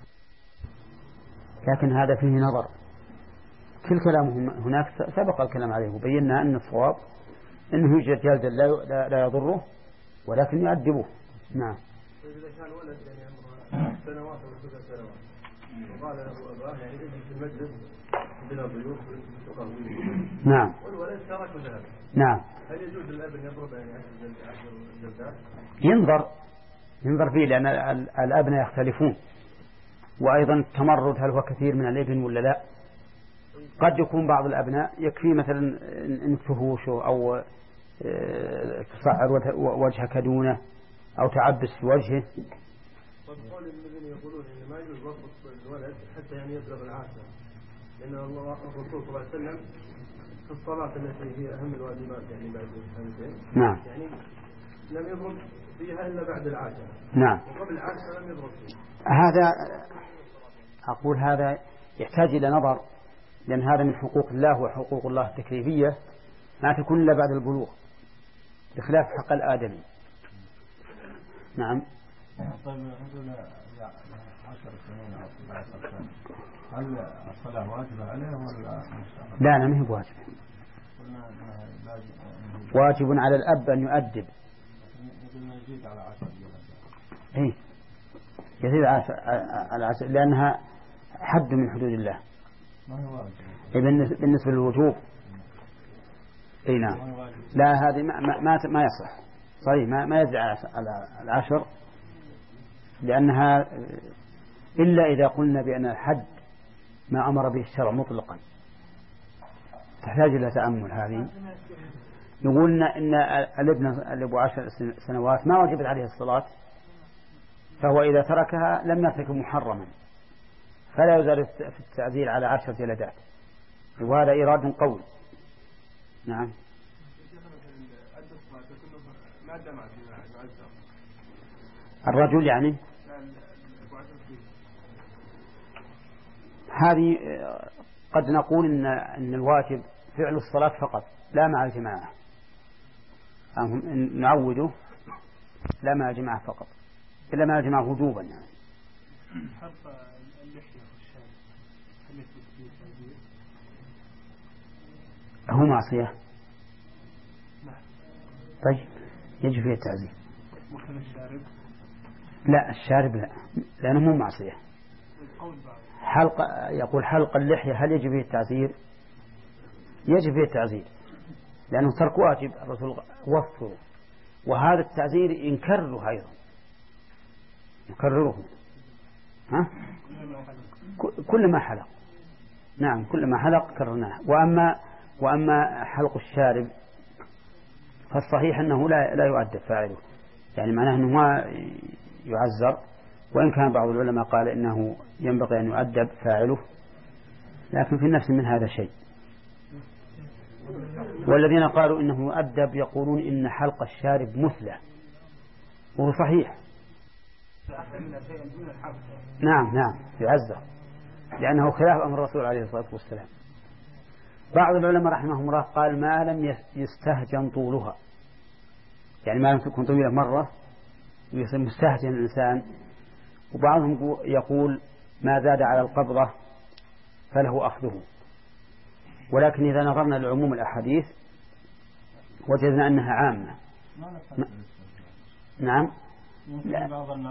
A: لكن هذا فيه نظر، كل كلام هناك سبق الكلام عليه، وبينا أن الصواب أنه يوجد جلد لا, لا يضره ولكن يعذبه. نعم.
B: إذا كان ولد يعني عمره سنوات أو ثلاث سنوات وقال له أباه يعني يجي في المجلس بلا ضيوف
A: نعم
B: والولد ترك وذهب،
A: نعم،
B: هل يجوز للأب أن يضرب يعني عشر جلدات؟
A: ينظر ينظر فيه، لأن الأبناء يختلفون، وأيضا التمرد هل هو كثير من الابن ولا لا. قد يكون بعض الأبناء يكفي مثلا إن تهوشه أو تصعر وجهك دونه أو تعبس في وجهه.
B: طب قول الذين يقولون إن ما يجوز وصف الولد حتى يعني يبلغ العاشرة، لأن الله الرسول صلى الله عليه وسلم في الصلاة التي هي أهم الواجبات يعني بعد الشهادتين
A: نعم
B: يعني لم يضرب فيها إلا بعد العاشرة،
A: نعم،
B: وقبل العاشرة لم يضرب فيها.
A: هذا أقول هذا يحتاج إلى نظر، لأن هذا من حقوق الله وحقوق الله التكليفية ما تكون إلا بعد البلوغ بخلاف حق الآدمي. نعم.
E: طيب هذول عشر سنين أو عشر سنين هل الصلاة واجبة عليهم ولا؟
A: لا لا ما هي بواجب، واجب على الأب أن يؤدب.
E: يزيد على عشر
A: إيه يزيد على عشر لأنها حد من حدود الله.
E: ما هو واجب.
A: إيه بالنسبة للوجوب. إيه نعم. لا هذه ما ما ما يصح صحيح، ما ما يزيد على العشر، لأنها إلا إذا قلنا بأن الحد ما أمر به الشرع مطلقا تحتاج إلى تأمل. هذه يقولنا إن الابن اللي أبو عشر سنوات ما وجبت عليه الصلاة، فهو إذا تركها لم يرتكب محرما، فلا يزال في التعذير على عشر جلدات، وهذا إيراد قوي. نعم. الرجل يعني هذه قد نقول إن إن الواجب فعل الصلاة فقط لا مع الجماعة، نعوده لا مع الجماعة فقط إلا مع الجماعة وجوبا يعني. هو معصية؟ طيب يجب فيه التعزير. لا الشارب لا، لأنه مو معصية. حلق يقول حلق اللحية هل يجب فيه التعزير؟ يجب فيه التعزير لأنه ترك واجب الرسول وفره، وهذا التعزير ينكرره أيضا يكرره ها؟ كل ما حلق، نعم كل ما حلق كررناه. وأما وأما حلق الشارب فالصحيح أنه لا لا يؤدب فاعله، يعني معناه أنه ما يعزر، وإن كان بعض العلماء قال إنه ينبغي أن يؤدب فاعله، لكن في النفس من هذا شيء. والذين قالوا إنه يؤدب يقولون إن حلق الشارب مثلة، وهو صحيح. نعم نعم يعزر لأنه خلاف أمر الرسول عليه الصلاة والسلام. بعض العلماء رحمهم الله قال ما لم يستهجن طولها، يعني ما لم تكن طويلة مرة ويصير مستهجن الإنسان. وبعضهم يقول ما زاد على القبضة فله أخذه. ولكن إذا نظرنا لعموم الأحاديث وجدنا أنها عامة. نعم لا.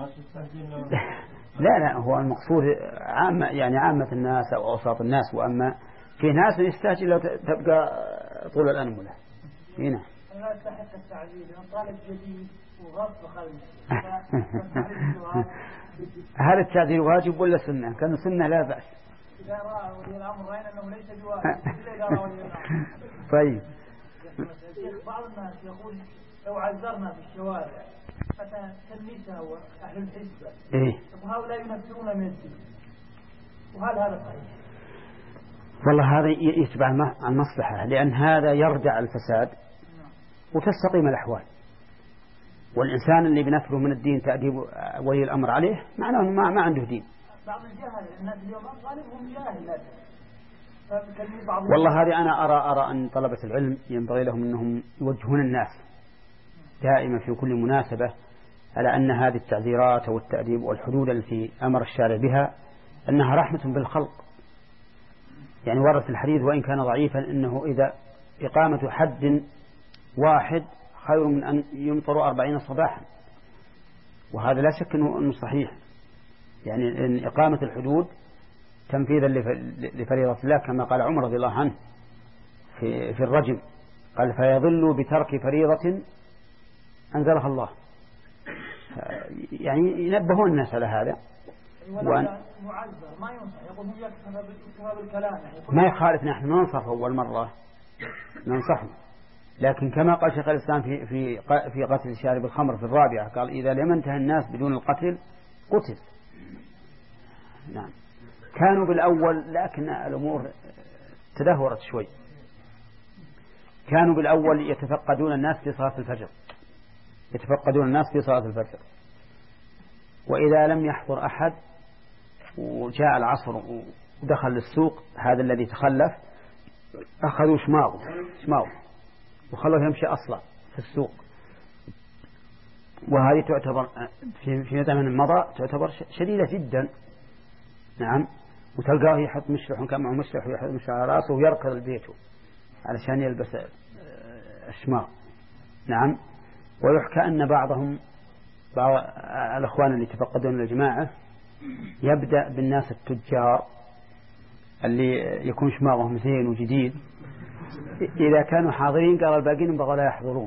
A: لا لا هو المقصود عامة، يعني عامة الناس أو أوساط الناس. وأما في ناس يستهجن لو تبقى طول الأنملة هنا.
F: أنا أستحق التعذيب لأن طالب جديد وغصب خلف.
A: هل التعذير واجب ولا سنة؟ كان سنة لا بأس.
F: إذا رأى ولي الأمر رأينا أنه ليس بواجب إذا رأى ولي الأمر.
A: طيب.
F: الشيخ بعض الناس يقول لو عذرنا في الشوارع مثلا كالنساء وأهل الحزب
A: إيه؟
F: وهؤلاء ينفرون من الدين، وهل هذا صحيح؟
A: والله هذا يتبع المصلحة، لأن هذا يرجع الفساد وتستقيم الأحوال. والإنسان اللي بنفره من الدين تأديب ولي الأمر عليه معناه ما ما عنده دين.
F: بعض الجهل الناس اليوم غالبهم جاهل.
A: والله هذه أنا أرى أرى أن طلبة العلم ينبغي لهم أنهم يوجهون الناس دائما في كل مناسبة على أن هذه التعذيرات والتأديب والحدود التي أمر الشارع بها أنها رحمة بالخلق. يعني ورد في الحديث وإن كان ضعيفا أنه إذا إقامة حد واحد خير من أن يمطر أربعين صباحا، وهذا لا شك أنه صحيح. يعني إن إقامة الحدود تنفيذا لفريضة الله كما قال عمر رضي الله عنه في, في الرجم، قال فيضل بترك فريضة أنزلها الله. يعني ينبهون الناس على هذا.
F: وأن معذر ما ينصح يقول هو يكتب بالكلام يعني
A: ما يخالف، نحن ننصح أول مرة ننصحه، لكن كما قال شيخ الإسلام في في في قتل شارب الخمر في الرابعة قال إذا لم ينتهي الناس بدون القتل قتل. نعم كانوا بالأول، لكن الأمور تدهورت شوي. كانوا بالأول يتفقدون الناس في صلاة الفجر يتفقدون الناس في صلاة الفجر وإذا لم يحضر أحد وجاء العصر ودخل للسوق هذا الذي تخلف أخذوا شماغه شماغه وخلوه يمشي أصلا في السوق. وهذه تعتبر في في زمن مضى تعتبر شديدة جدا. نعم وتلقاه يحط مشلح كان معه مشلح ويحط مشلح على رأسه ويركض البيت علشان يلبس الشماغ. نعم ويحكى أن بعضهم بعض الأخوان اللي تفقدون الجماعة يبدأ بالناس التجار اللي يكون شماغهم زين وجديد، إذا كانوا حاضرين قال الباقين بغوا لا يحضرون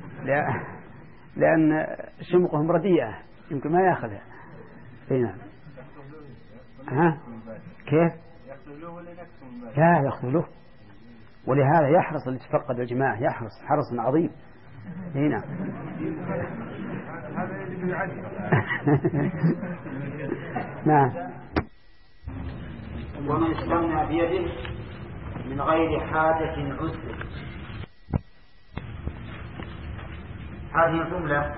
A: لأن شمقهم رديئة يمكن ما يأخذها. نعم ها كيف؟ لا يأخذ ولهذا يحرص اللي تفقد الجماعة يحرص حرص عظيم. هنا نعم ومن استمنى بيده من غير حاجة عسر. هذه الجملة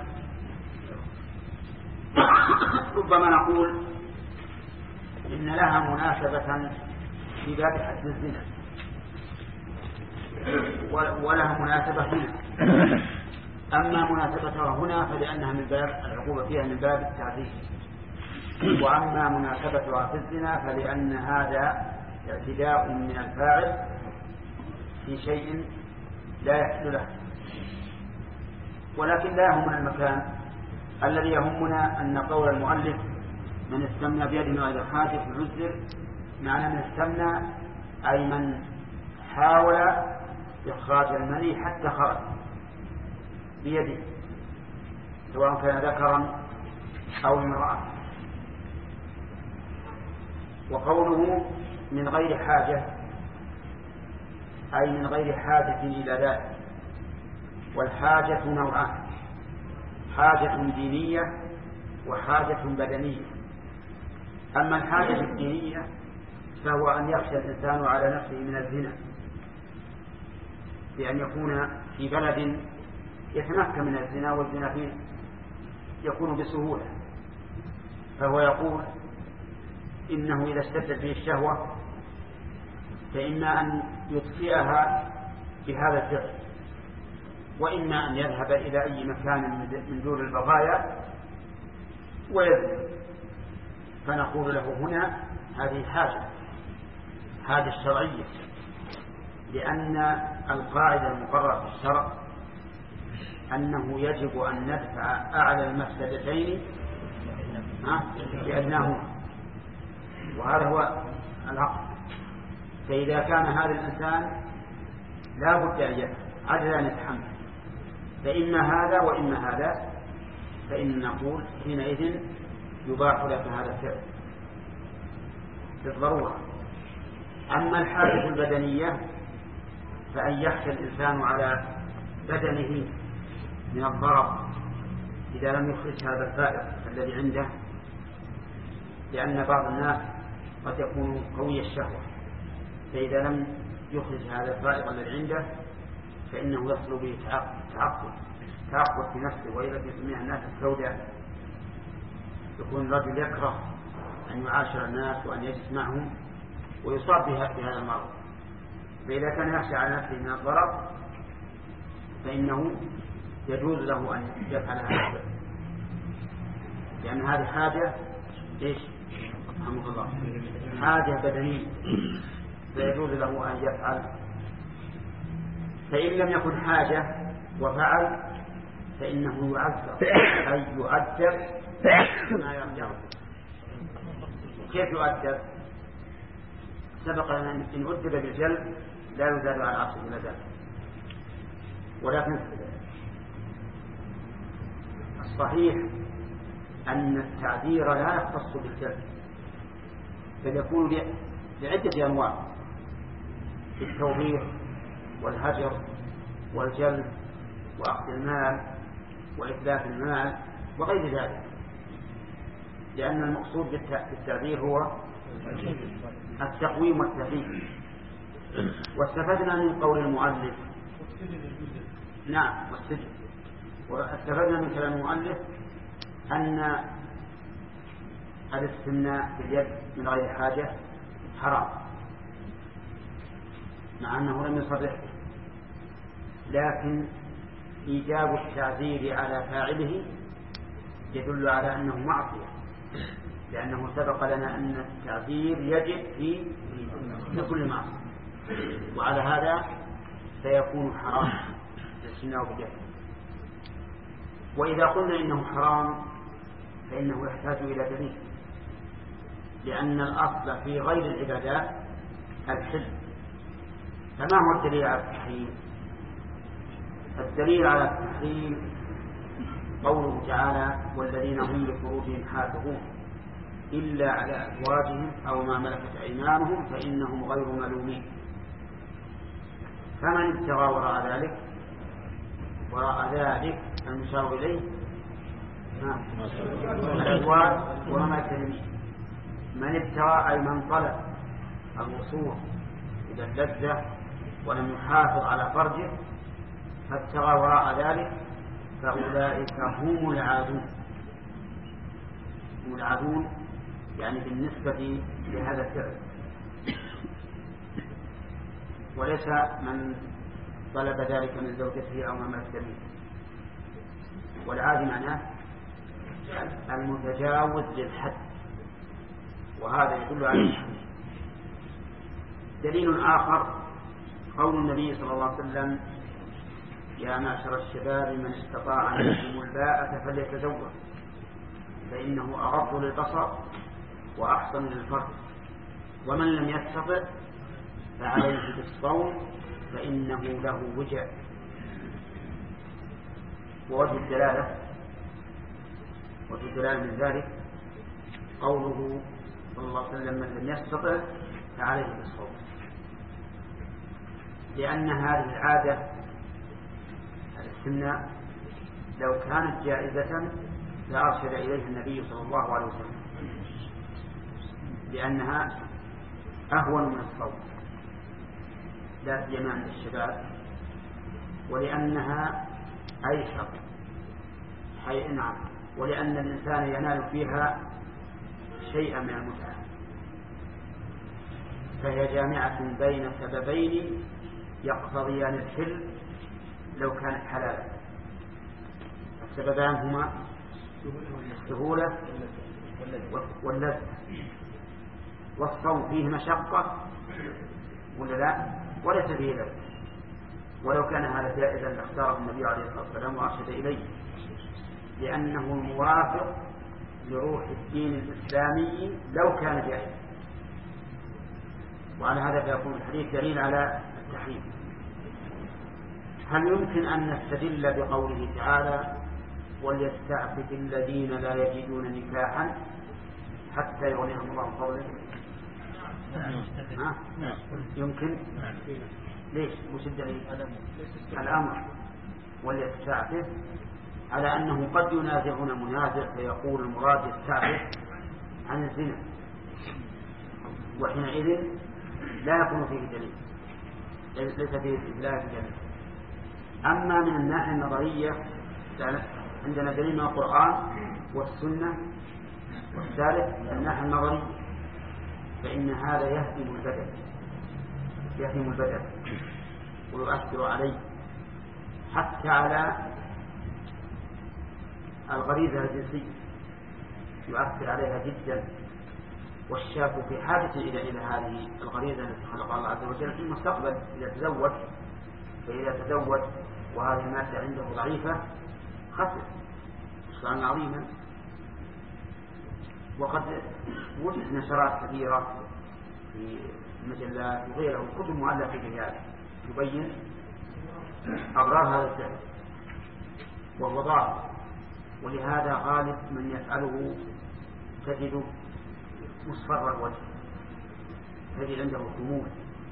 A: ربما نقول إن لها مناسبة في باب حد الزنا ولها مناسبة هنا. أما مناسبتها هنا فلأنها من باب العقوبة فيها من باب التعذيب، وأما مناسبتها في الزنا فلأن هذا اعتداء من الفاعل في شيء لا يحل له. ولكن لا يهمنا المكان، الذي يهمنا أن قول المؤلف من استمنى بيد من غير حاجة عذر، معنى من استمنى أي من حاول إخراج المني حتى خرج بيده، سواء كان ذكرا أو امرأة. وقوله من غير حاجة أي من غير حاجة إلى ذلك. والحاجة نوعان: حاجة دينية وحاجة بدنية. أما الحاجة الدينية فهو أن يخشى الإنسان على نفسه من الزنا، بأن يكون في بلد يتمكن من الزنا، والزنا فيه يكون بسهولة، فهو يقول إنه إذا اشتدت به الشهوة فإما أن يطفئها بهذا الفعل، وإما أن يذهب إلى أي مكان من دور البغايا ويذهب. فنقول له هنا هذه حاجة حاجة الشرعية، لأن القاعدة المقررة في الشرع أنه يجب أن ندفع أعلى المفسدتين بأدناهما، وهذا هو العقل. فإذا كان هذا الإنسان لا بد أن يفعل عجز أن يتحمل، فإما هذا وإما هذا، فإن نقول حينئذ يباح لك هذا الفعل بالضرورة. أما الحاجة البدنية فأن يخشى الإنسان على بدنه من الضرر إذا لم يخرج هذا الفائق الذي عنده، لأن بعض الناس قد يكون قوي الشهوة، فإذا لم يخرج هذا الفائق الذي عنده فإنه يحصل به تعقد تعقد في نفسه، وإذا يسميها الناس السوداء. يكون الرجل يكره أن يعاشر الناس وأن يجلس معهم ويصاب بهذا المرض، فإذا كان يخشى على نفسه من الضرر فإنه يجوز له أن يفعل هذا، لأن هذه حاجة إيش؟ رحمه الله، حاجة بدنية، فيجوز له أن يفعل. فإن لم يكن حاجة وفعل فإنه يعذر، أي يؤدب ما يرجع. كيف يؤدب؟ سبق أن إن أدب بالجلد لا يزال على عشر إلى ذلك، ولكن الصحيح أن التعذير لا يختص بالجلد، بل يكون لعدة أنواع: التوبيخ والهجر والجلد وأخذ المال وإتلاف المال وغير ذلك، لأن المقصود بالتعذير هو التقويم والتهذيب. واستفدنا من قول المؤلف نعم والسجن، واستفدنا من كلام المؤلف أن الاستمناء باليد من غير حاجة حرام، مع أنه لم يصرح، لكن إيجاب التعذير على فاعله يدل على أنه معصية، لأنه سبق لنا أن التعذير يجب في كل معصية، وعلى هذا سيكون حرام الاستمناء باليد. وإذا قلنا إنه حرام فإنه يحتاج إلى دليل، لأن الأصل في غير العبادات الحل. فما هو الدليل على التحريم؟ الدليل على التحريم قوله تعالى: والذين هم لفروجهم حافظون إلا على أزواجهم أو ما ملكت أيمانهم فإنهم غير ملومين. فمن ابتغى وراء ذلك وراء ذلك المشار إليه الأزواج وما ملكت أيمانهم. من ابتغى أي من طلب الوصول إلى اللذة ولم يحافظ على فرجه فابتغى وراء ذلك فأولئك هم العادون. هم العادون يعني بالنسبة لهذا الفعل، وليس من طلب ذلك من زوجته أو ما ملك يمينه. والعادي معناه المتجاوز للحد، وهذا يدل على الحديث. دليل آخر قول النبي صلى الله عليه وسلم: يا معشر الشباب من استطاع منكم الباءة فليتزوج فإنه أغض للبصر وأحسن للفرج، ومن لم يستطع فعليه بالصوم فإنه له وجع. ووجه الدلالة وجه الدلالة من ذلك قوله صلى الله عليه وسلم: من لم يستطع فعليه بالصوم، لأن هذه العادة الاستمناء لو كانت جائزة لأرشد إليها النبي صلى الله عليه وسلم، لأنها أهون من الصوم لا سيما عند الشباب، ولأنها أيسر حي نعم ولأن الإنسان ينال فيها شيئا من المتعة، فهي جامعة بين سببين يقتضيان الحل لو كانت حلالا. السببان هما السهولة واللذة، والصوم فيه مشقة ولا لا؟ وليس فيه لذة. ولو كان هذا جائزا لاختاره النبي عليه الصلاة والسلام وأرشد إليه، لأنه الموافق لروح الدين الإسلامي لو كان جائزا. وعلى هذا فيكون الحديث دليل على التحريم. هل يمكن أن نستدل بقوله تعالى: وليستعفف الذين لا يجدون نكاحا حتى يغنيهم الله من فضله؟ يمكن. ليش؟ وش الدليل؟ الأمر وليستعفف على أنه قد ينازعنا منازع فيقول المراد يستعفف عن الزنا، وحينئذ لا يكون فيه دليل، ليس فيه لا دليل. أما من الناحية النظرية عندنا دليل من القرآن والسنة، والثالث من الناحية النظرية فإن هذا يهدم البدن يهدم البدن ويؤثر عليه، حتى على الغريزة الجنسية يؤثر عليها جدا. والشاب في حاجة إلى إلى هذه الغريزة التي خلقها الله عز وجل في المستقبل إذا تزوج. فإذا تزوج وهذه المادة عنده ضعيفة خسر خسرا عظيما. وقد وجد نشرات كثيرة في المجلات وغيرها وكتب مؤلفة في هذا تبين أضرار هذا الفعل وهو ضار. ولهذا غالب من يفعله تجد مصفر الوجه، تجد عنده خمول،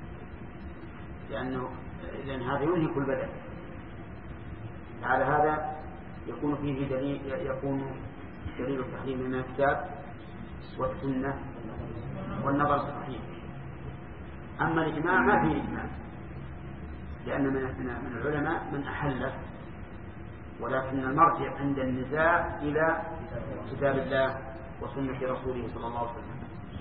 A: لأنه لأن هذا ينهك البدن. على هذا يكون فيه دليل يكون دليل التحريم من الكتاب والسنة والنظر الصحيح. أما الإجماع ما فيه إجماع، لأن من العلماء من أحله، ولكن المرجع عند النزاع إلى كتاب الله وسنة رسوله صلى الله عليه وسلم.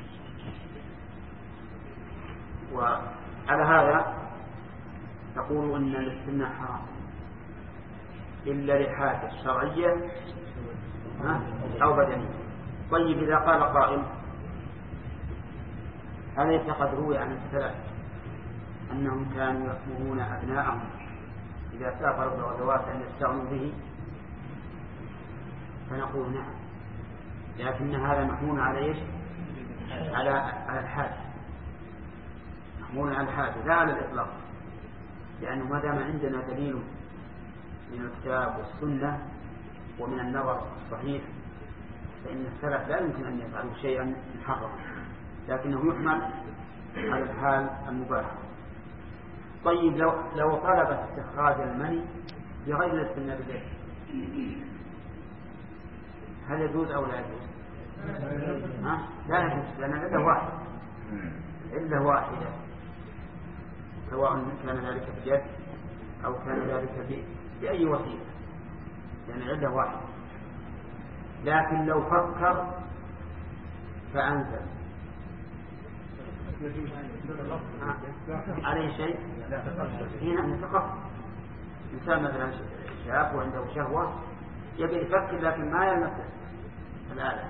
A: وعلى هذا نقول أن الاستمناء حرام إلا لحاجة شرعية أو بدنية. طيب إذا قال قائل: أليس قد روي عن السلف أنهم كانوا يأمرون أبناءهم إذا سافروا بالغزوات أن يستغنوا به؟ فنقول نعم، لكن هذا محمول على إيش؟ على على الحاجة، محمول على الحاجة لا على الإطلاق، لأنه ما دام عندنا دليل من الكتاب والسنة ومن النظر الصحيح فإن السلف لا يمكن أن يفعلوا شيئا محرما، لكنه يحمل على الحال المباحة. طيب لو لو طلب استخراج المني بغير الاستمناء بالليل هل يجوز أو لا يجوز؟ ها؟ لا يجوز، لأن العلة واحدة علة واحدة، سواء كان ذلك بيد أو كان ذلك بأي وسيلة. يعني علة واحدة. لكن لو فكر فأنزل عليه شيء هنا نتقف. إنسان مثلا شاب وعنده شهوة يبي يفكر لكن ما يلمس الآلة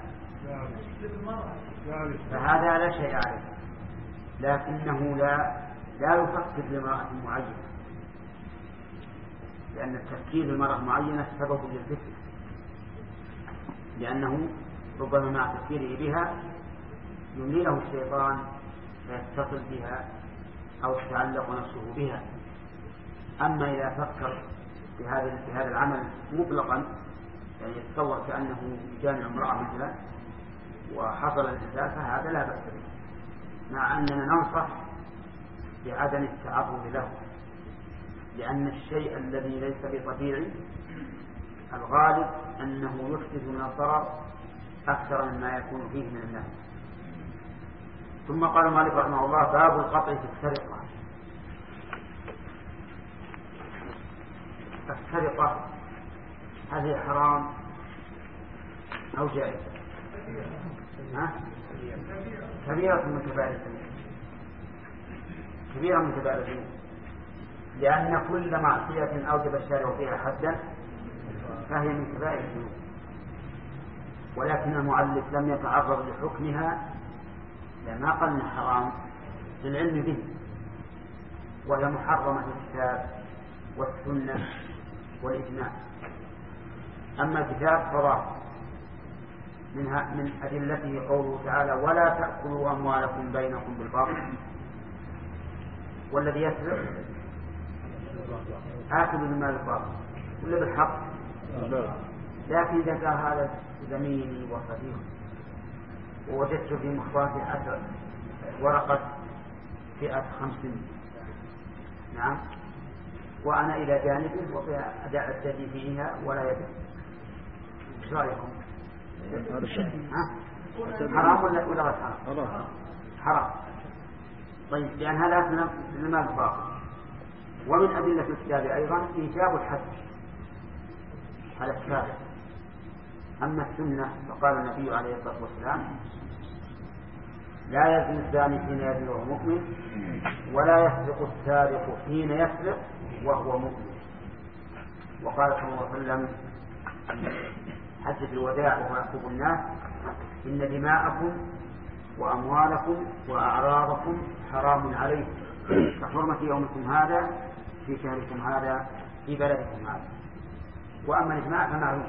A: فهذا لا شيء عليه، لكنه لا لا يفكر لامرأة معينة، لأن التفكير لامرأة معينة سبب للفتنة، لأنه ربما مع تفكيره بها يملي له الشيطان فيتصل بها أو تتعلق نفسه بها. أما إذا فكر بهذا بهذا العمل مطلقا، يعني يتصور كأنه جامع امرأة مثلا وحصل الإنزال، فهذا لا بأس به، مع أننا ننصح بعدم التعرض له، لأن الشيء الذي ليس بطبيعي الغالب أنه يحدث من الضرر أكثر مما يكون فيه من النفع. ثم قال مالك رحمه الله: باب القطع في السرقة. السرقة هذه حرام أو جائزة؟ ها؟ كبيرة من كبائر الذنوب، كبيرة من كبائر الذنوب، لأن كل معصية أوجب الشارع فيها حدا فهي من كبائر الذنوب، ولكن المؤلف لم يتعرض لحكمها لما قلنا حرام للعلم به، وهي محرمة الكتاب والسنة والإجماع. أما الكتاب فظاهر منها من أدلته قوله تعالى: ولا تأكلوا أموالكم بينكم بالباطل، والذي يسرق آكل المال بالباطل ولا بالحق؟ لكن إذا كان هذا زميلي وصديق ووجدت في مخباتي أثر ورقة فئة خمسين، نعم، وأنا إلى جانبه وفيها أداء الثدي فيها ولا يدري، ايش رأيكم؟ حرام ولا ولا غير حرام؟ حرام. طيب، لأن هذا أثنى المال الباطل. ومن أدلة الكتاب أيضا إيجاب الحد على السارق. أما السنة فقال النبي عليه الصلاة والسلام: لا يزني الزاني حين يزني وهو مؤمن، ولا يسرق السارق حين يسرق وهو مؤمن. وقال صلى الله عليه وسلم حجة الوداع وهو يخطب الناس: إن دماءكم وأموالكم وأعراضكم حرام عليكم كحرمة يومكم هذا في شهركم هذا في بلدكم هذا. وأما الإجماع فمعلوم.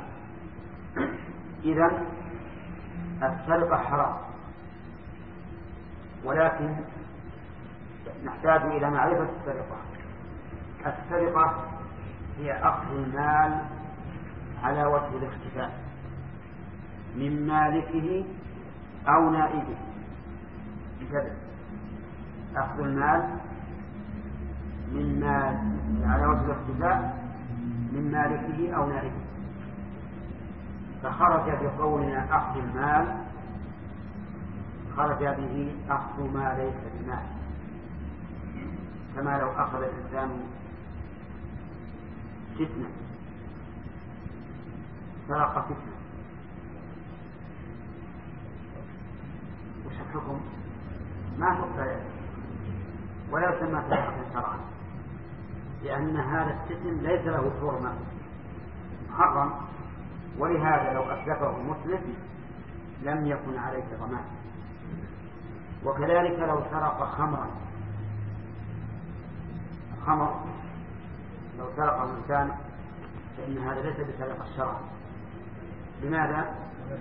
A: إذن السرقة حرام، ولكن نحتاج إلى معرفة السرقة. السرقة هي أخذ المال على وجه الاختفاء من مالكه أو نائبه. انتبه، أخذ المال من مال على وجه الاختفاء من مالكه أو نائبه. فخرج بقولنا أخذ المال خرج به أخذ ما ليس بمال، كما لو أخذ الإنسان فتنة، سرق فتنة، وش الحكم؟ ما حكم ولا يسمى سرقة شرعا، لأن هذا الفتن ليس له حرمة، محرم، ولهذا لو أسلفه مسلم لم يكن عليه ضمان. وكذلك لو سرق خمرا، خمر لو سرق الإنسان فإن هذا ليس بسرقة الشرع. لماذا؟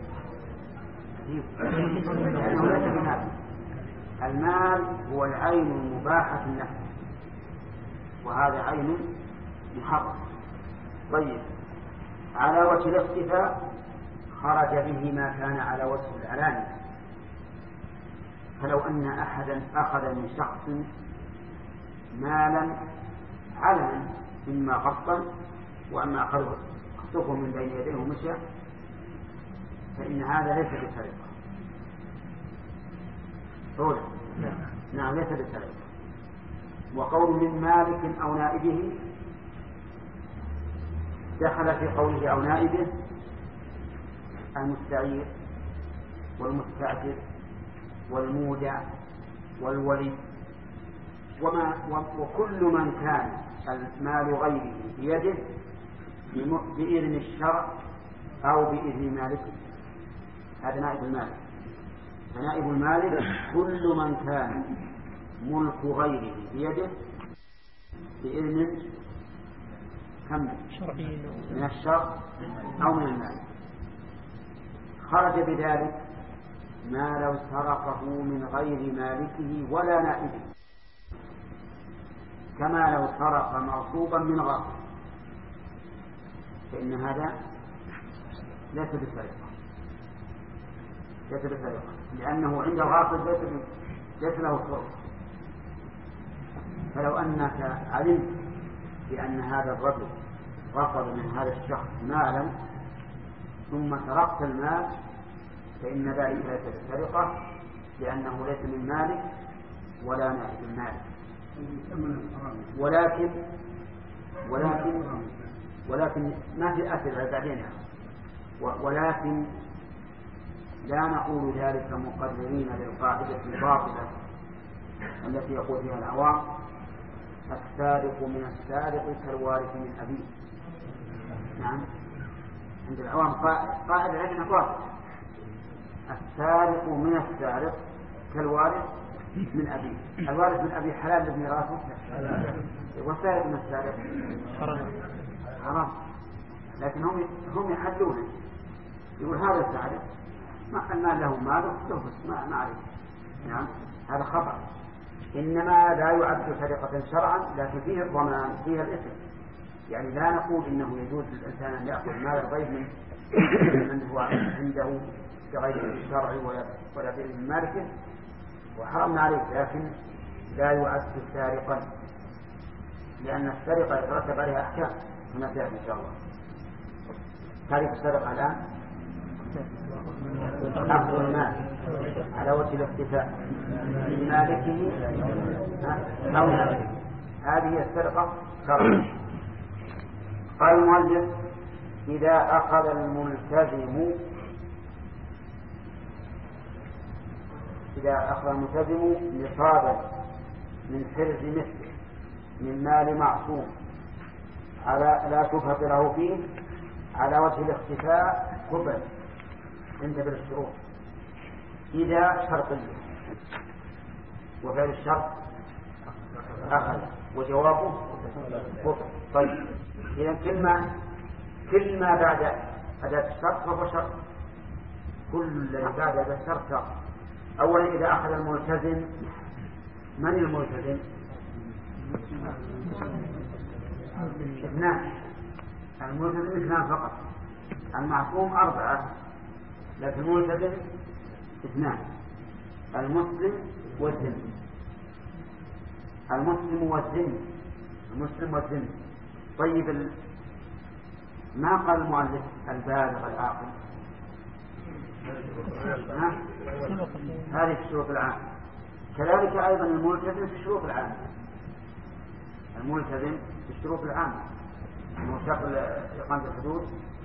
A: لأنه ليس بمال. المال هو العين المباحة النفس، وهذا عين محرم. طيب، على وجه الاختفاء خرج به ما كان على وجه العلانية. فلو أن أحدا أخذ من شخص مالا علنا إما غصبا وأما أخذه اخطفه من بين يديه ومشى، فإن هذا ليس بسرقة. قول نعم ليس بسرقة. وقول من مالك أو نائبه دخل في قوله أو نائبه المستعير والمستأجر والمودع والولي وما وكل من كان المال غيره بيده بإذن الشرع أو بإذن مالكه. هذا نائب المالك. فنائب المالك كل من كان ملك غيره بيده بإذن من الشرع أو من المالك. خرج بذلك ما لو سرقه من غير مالكه ولا نائبه، كما لو سرق مغصوبا من غاصب، فإن هذا ليس بسرقة ليس بسرقة لأنه عند الغاصب ليس له سرقة. فلو أنك علمت بأن هذا الرجل غصب من هذا الشخص مالا ثم سرقت المال فإن ذلك ليس بسرقة لأنه ليس من مالك ولا نائب المالك. ولكن ولكن ولكن ما في أثر بعدين، ولكن لا نقول ذلك مقررين للقاعدة الباطلة التي يقول فيها العوام السارق من السارق كالوارث من أبيه. نعم، عند العوام قاعدة عندنا واضحة، السارق من السارق كالوارث من أبيه. الوارث من أبيه حلال لابن راسه، والسارق من السارق حرام. لكن هم هم يحلونه، يقول هذا السارق ما المال له ماله تنفس ما ما عليه. نعم، هذا خطأ. إنما لا يعد سرقة شرعا، لكن فيه الضمان فيها الإثم. يعني لا نقول إنه يجوز للإنسان أن يأخذ مال الغير من من هو عنده بغير الشرع ولا ولا بإذن مالكه وحرمنا عليه، لكن لا يعد سارقا لأن السرقة يترتب عليها أحكام كما سيأتي إن شاء الله. تعرف السرقة الآن أخذ المال على وجه الاختفاء بمالكه أو مالكه، هذه هي السرقة شرعا. قال المؤلف إذا أخذ الملتزم إذا أخذ الملتزم نصابا من حرز مثله من مال معصوم على لا شبهة له فيه على وجه الاختفاء قبل انتبه الشروط إذا شرطية، وفعل الشرط أخذ وجوابه قطع. طيب إذا كل ما كل ما بعد أداة الشرط فهو شرط، كل الذي بعد أداة الشرط شرط. أولا إذا أخذ الملتزم، من الملتزم؟ اثنان، الملتزم اثنان فقط، المعصوم أربعة لكن الملتزم اثنان، المسلم والذمي. المسلم والذمي المسلم والذمي. طيب ال... ما قال المؤلف البالغ العاقل؟ هذه الشروط العامة. كذلك أيضا الملتزم في الشروط العامة، الملتزم في الشروط العامة مشتق إقامة الحدود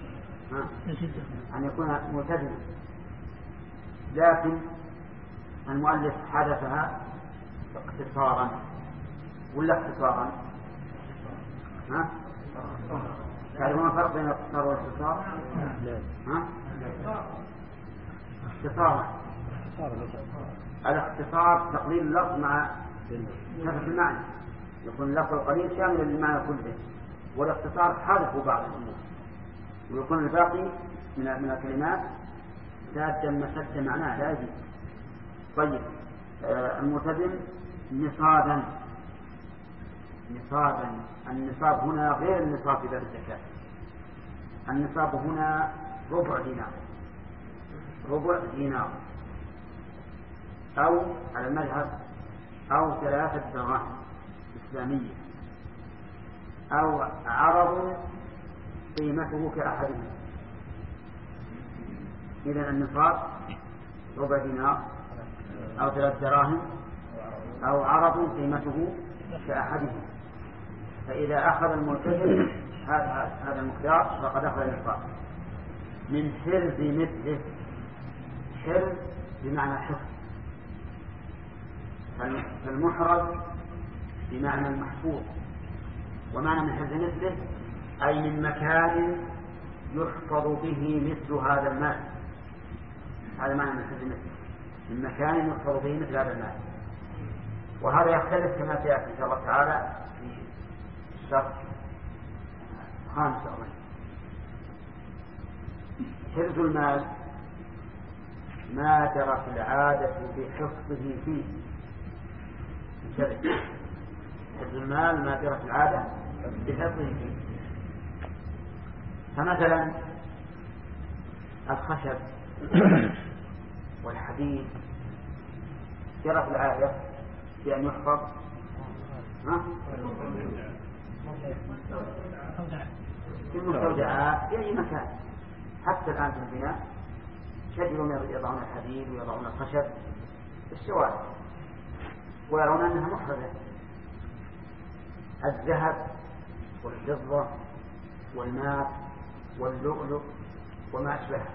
A: أن يكون ملتزما، لكن المؤلف حدثها اختصارا ولا اختصارا؟ ها؟ تعرفون الفرق بين الاختصار والاختصار؟ ها؟ اختصارا. الاختصار تقليل اللفظ مع كثرة المعنى، يكون اللفظ القليل شاملا للمعنى كله، والاختصار حذف بعض الأمور ويكون الباقي من من الكلمات سادا مسد معناه لا يجوز. طيب آه الملتزم نصابا نصابا النصاب هنا غير النصاب في باب الزكاة. النصاب هنا ربع دينار ربع دينار أو على المذهب أو ثلاثة دراهم إسلامية أو عرض قيمته كأحدهما. إذا النصاب ربع دينار أو ثلاث دراهم أو عرض قيمته كأحدهما. فإذا أخذ الملتزم هذا هذا المقدار فقد أخذ النصاب. من حرز مثله، حرز بمعنى حفظ، فالمحرز بمعنى المحفوظ، ومعنى من حرز مثله أي من مكان يحفظ به مثل هذا المال. هذا معنى من حرز مثله، من مكان يحفظ به مثل هذا المال. وهذا يختلف كما سيأتي إن شاء الله تعالى في الشرط خامس أولا. حرز المال ما جرت العادة بحفظه فيه. حرز المال ما جرت العادة بحفظه فيه. فمثلا الخشب والحديد جرت العادة بأن يحفظ في المستودعات في أي مكان. حتى الآن في البناء تجدون يضعون الحديد ويضعون الخشب في الشوارع ويرون أنها محرزة. الذهب والفضة والماء واللؤلؤ وما أشبهه.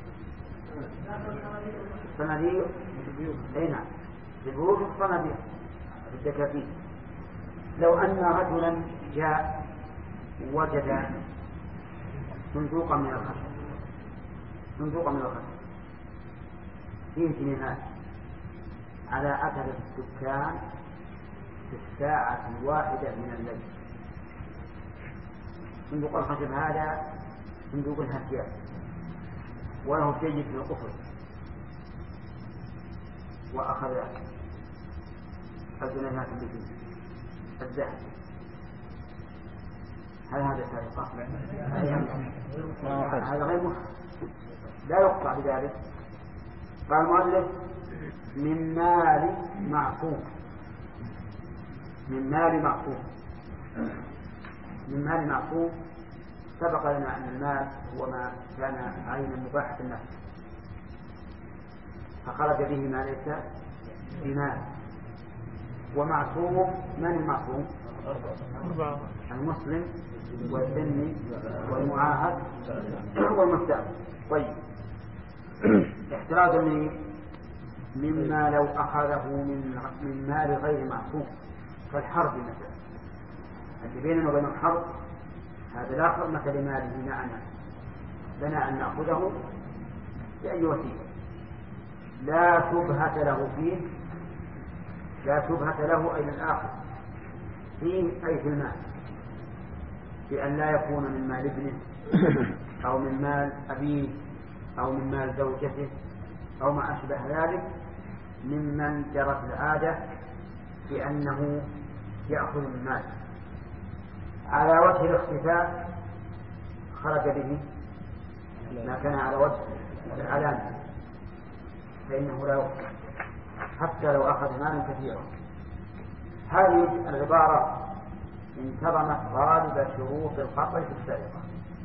A: الصناديق أي نعم البيوت والصناديق بالدكاكين. لو أن رجلا جاء وجد صندوقا من الخشب صندوقا من الخشب فيه جنيهات على أثر السكان في الساعة الواحدة من الليل. صندوق الخشب هذا صندوق الهتيان وله جيد في القفل، وأخذ الجنيهات اللي فيه الذهب. هل هذا سرقة؟ هذا غير محرم، لا يقطع بذلك. قال المؤلف من مال معصوم، من مال معصوم. من مال معصوم سبق لنا أن المال هو ما كان عينا مباحة النفس فخرج به ما ليس بمال. ومعصوم من المعصوم؟ المسلم والذمي والمعاهد والمستأمن. طيب احترازا مما لو أخذه من من مال غير معصوم كالحرب مثلا، اللي بيننا وبين الحرب هذا لا حرمة لماله معنا، لنا أن نأخذه بأي وسيلة لا شبهة له فيه، لا شبهة له أي الآخر فيه أي في المال، بأن لا يكون من مال ابنه أو من مال أبيه أو من مال زوجته أو ما أشبه ذلك ممن جرت العادة بأنه يأخذ من مال على وجه الاختفاء. خرج به ما كان على وجه العلامة فإنه لا يخفى حتى لو أخذ مالا كثيرا. هذه العبارة انتظمت غالب شروط الخطأ في السرقة.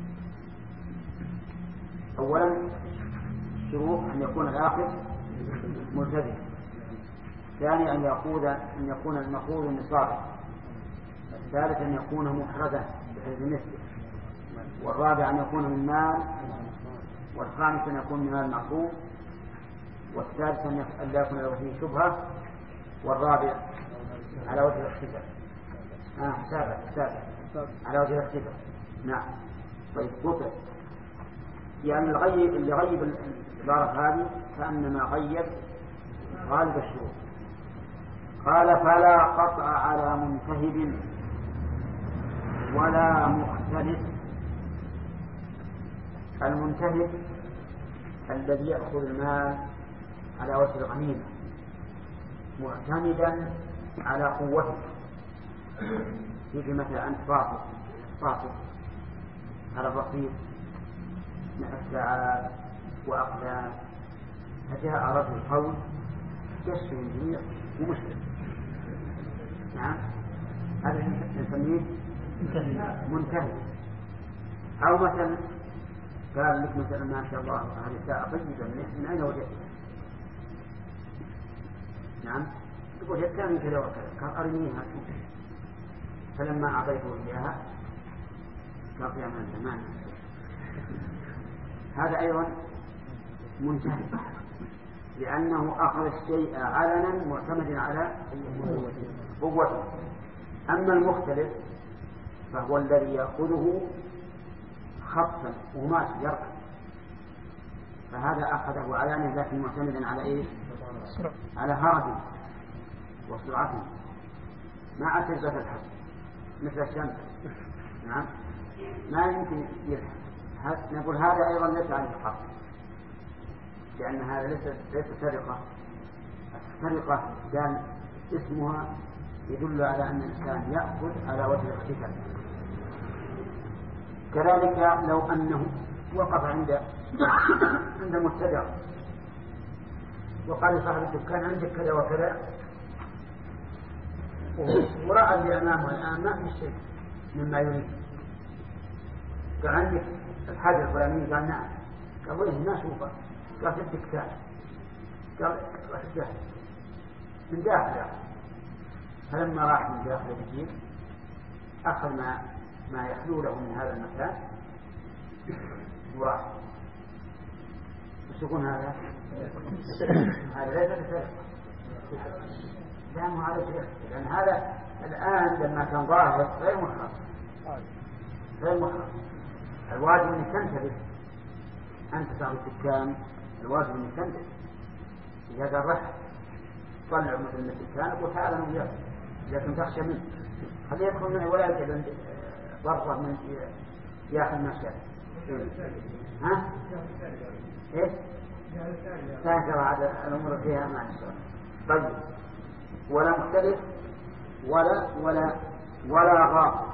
A: أولا شروط أن يكون الآخذ ملتزم، ثانيا أن يأخذ أن يكون المأخوذ نصابا، الثالث أن يكون محرزا بحيث مثله، والرابع أن يكون من مال، والخامس أن يكون من مال معصوم، والثالث أن لا يكون له فيه شبهة، والرابع على وجه الاختفاء. آه سابع سابع على وجه الاختفاء. نعم. طيب قطع يعني الغيب اللي غيب العبارة هذه كأنما غيب غالب الشروط. قال فلا قطع على منتهب ولا مختلف. المنتهب الذي يأخذ المال على وجه الغنيمة معتمدا على قوته، يجي مثلا أنت فاصل فاصل على الرصيد من الساعات وأقلام، فجاء رجل قوي يشفي الجميع ومشكلة. نعم هذا نسميه منتهي. أو مثلا قال لك مثلا ما شاء الله هذه الساعة طيبة من أين وجدتها؟ نعم وجدتها من كذا وكذا، قال أرنيها. فلما أعطيته إياها قطع من زمان. هذا أيضا منتهي لأنه أخذ الشيء علنا معتمدا على قوته. أما المختلف فهو الذي يأخذه خطا وما يركب، فهذا أخذه علانه لكن معتمدا على إيه؟ على هربه وسرعته مع تجربة الحسن مثل الشمس. نعم ما يمكن يلحق. نقول هذا أيضا ليس على الحق، لأن هذا ليس ليس سرقة. السرقة كان اسمها يدل على أن الإنسان يأخذ على وجه الاختفاء. كذلك لو أنه وقف عند عند مبتدع وقال لصاحب الدكان عندك كذا وكذا ورأى اللي أمامه الآن ما في شيء مما يريد، قال عندك الحاجة الفلانية؟ قال نعم. قال وين ما أشوفه؟ قال في الدكان. قال راح الداخل من داخل. فلما راح من داخل الجيب أخذ ما ما يخلو له من هذا المكان وراح. وش يكون هذا؟ هذا ليس بسرقة، لا مو على شيء، لأن هذا الآن لما كان ظاهر غير محرم غير محرم. الواجب أنك تنتبه، أنت صاحب الدكان الواجب أنك تنتبه. إذا قال رح طلع مثل الدكان وتعالى من يأخذ، لكن تخشى منه خليه يدخل منه ولا يجب ضربة من يأخذ ما شاء. ها؟ إيه؟ تاكر على الأمور فيها ما نشاء. طيب ولا مختلف ولا ولا ولا غاصب.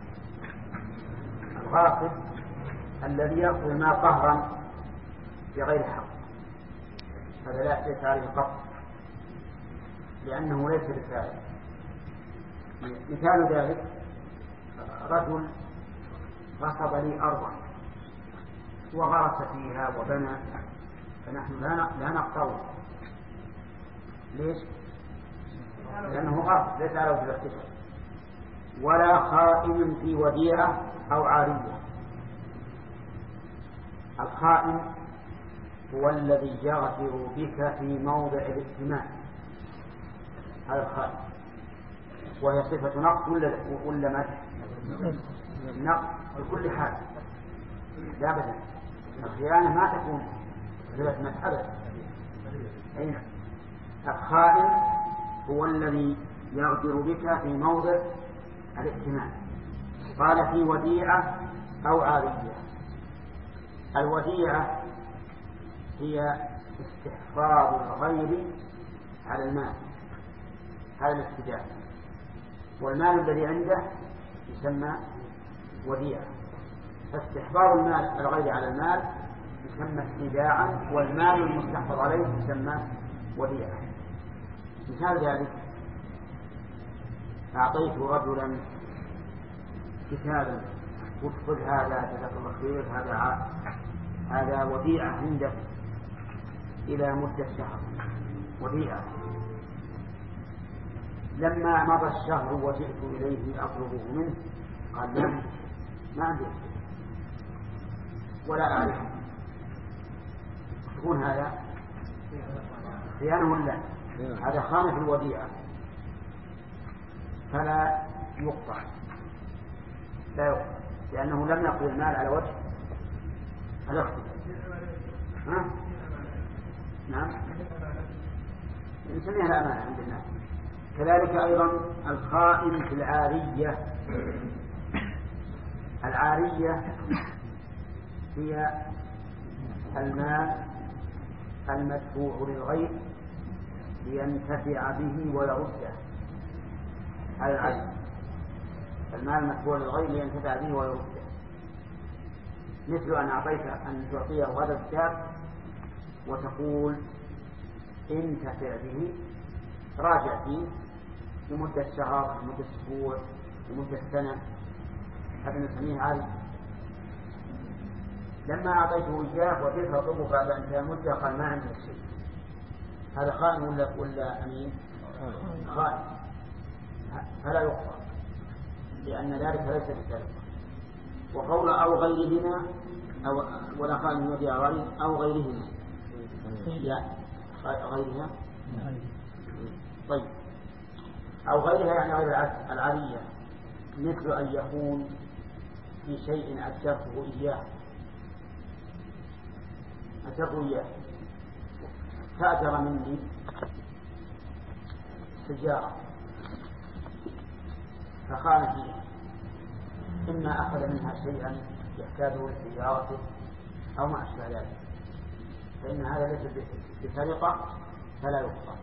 A: الغاصب الذي يأخذ ما قهرا بغير حق هذا لا ليس عليه قصد لأنه ليس بسارق. مثال ذلك رجل غصب لي أرضا وغرس فيها وبنى، فنحن لا نقطعه. ليش؟ لأنه غصب ليس على وجه الاختفاء. ولا خائن في وديعة أو عارية. الخائن هو الذي يغدر بك في موضع الائتمان، هذا الخائن، وهي صفة نقص ولا ولا مدح؟ نقص بكل حال لا بد. الخيانة ما تكون صفة مدح أبدا. أين الخائن هو الذي يغدر بك في موضع الائتمان. قال في وديعة أو عارية. الوديعة هي استحفاظ الغير على المال، هذا الاستدامة، والمال الذي عنده يسمى وديعة. فاستحفاظ المال الغير على المال يسمى استداعا، والمال المستحفظ عليه يسمى وديعة. مثال ذلك أعطيت رجلا كتابا قلت خذ هذا جزاك الله خير، هذا هذا وديعة عندك إلى مدة شهر، وديعة. لما مضى الشهر وجئت إليه أطلبه منه قال لا ما عندي ولا أعرف. تكون هذا خيانة ولا هذا خانة في الوديعة، فلا يقطع لا يقطع لأنه لم يقضي المال على وجه الاختلاف. ها؟ نعم نسميها الأمانة عند الناس. كذلك أيضا الخائن في العارية. العارية هي المال المدفوع للغير لينتفع به ويرده، هذا العارية. المال المدفوع للغير لينتفع به ويرده، مثل أن أعطيك أن تعطيه هذا الكتاب وتقول انتفع به، راجع فيه لمدة شهر، لمدة أسبوع، لمدة سنة، هذا نسميه عارية. لما أعطيته إياه وجئت أطلبه بعد أن انتهى المدة قال ما عندي شيء، هذا خائن ولا ولا أمين؟ خائن، فلا يقطع لأن ذلك ليس بسرقة. وقول أو غيرهما أو ولا خال من وديع غريب أو غيرهما لا غيرها طيب أو غيرها يعني غير العارية مثل أن يكون في شيء أجرته إياه أجرته إياه فأجر مني سجارة فخان فيها إما أخذ منها شيئا يحتاجه لسيارته أو ما أشبه ذلك فإن هذا ليس بسرقة فلا يقطع.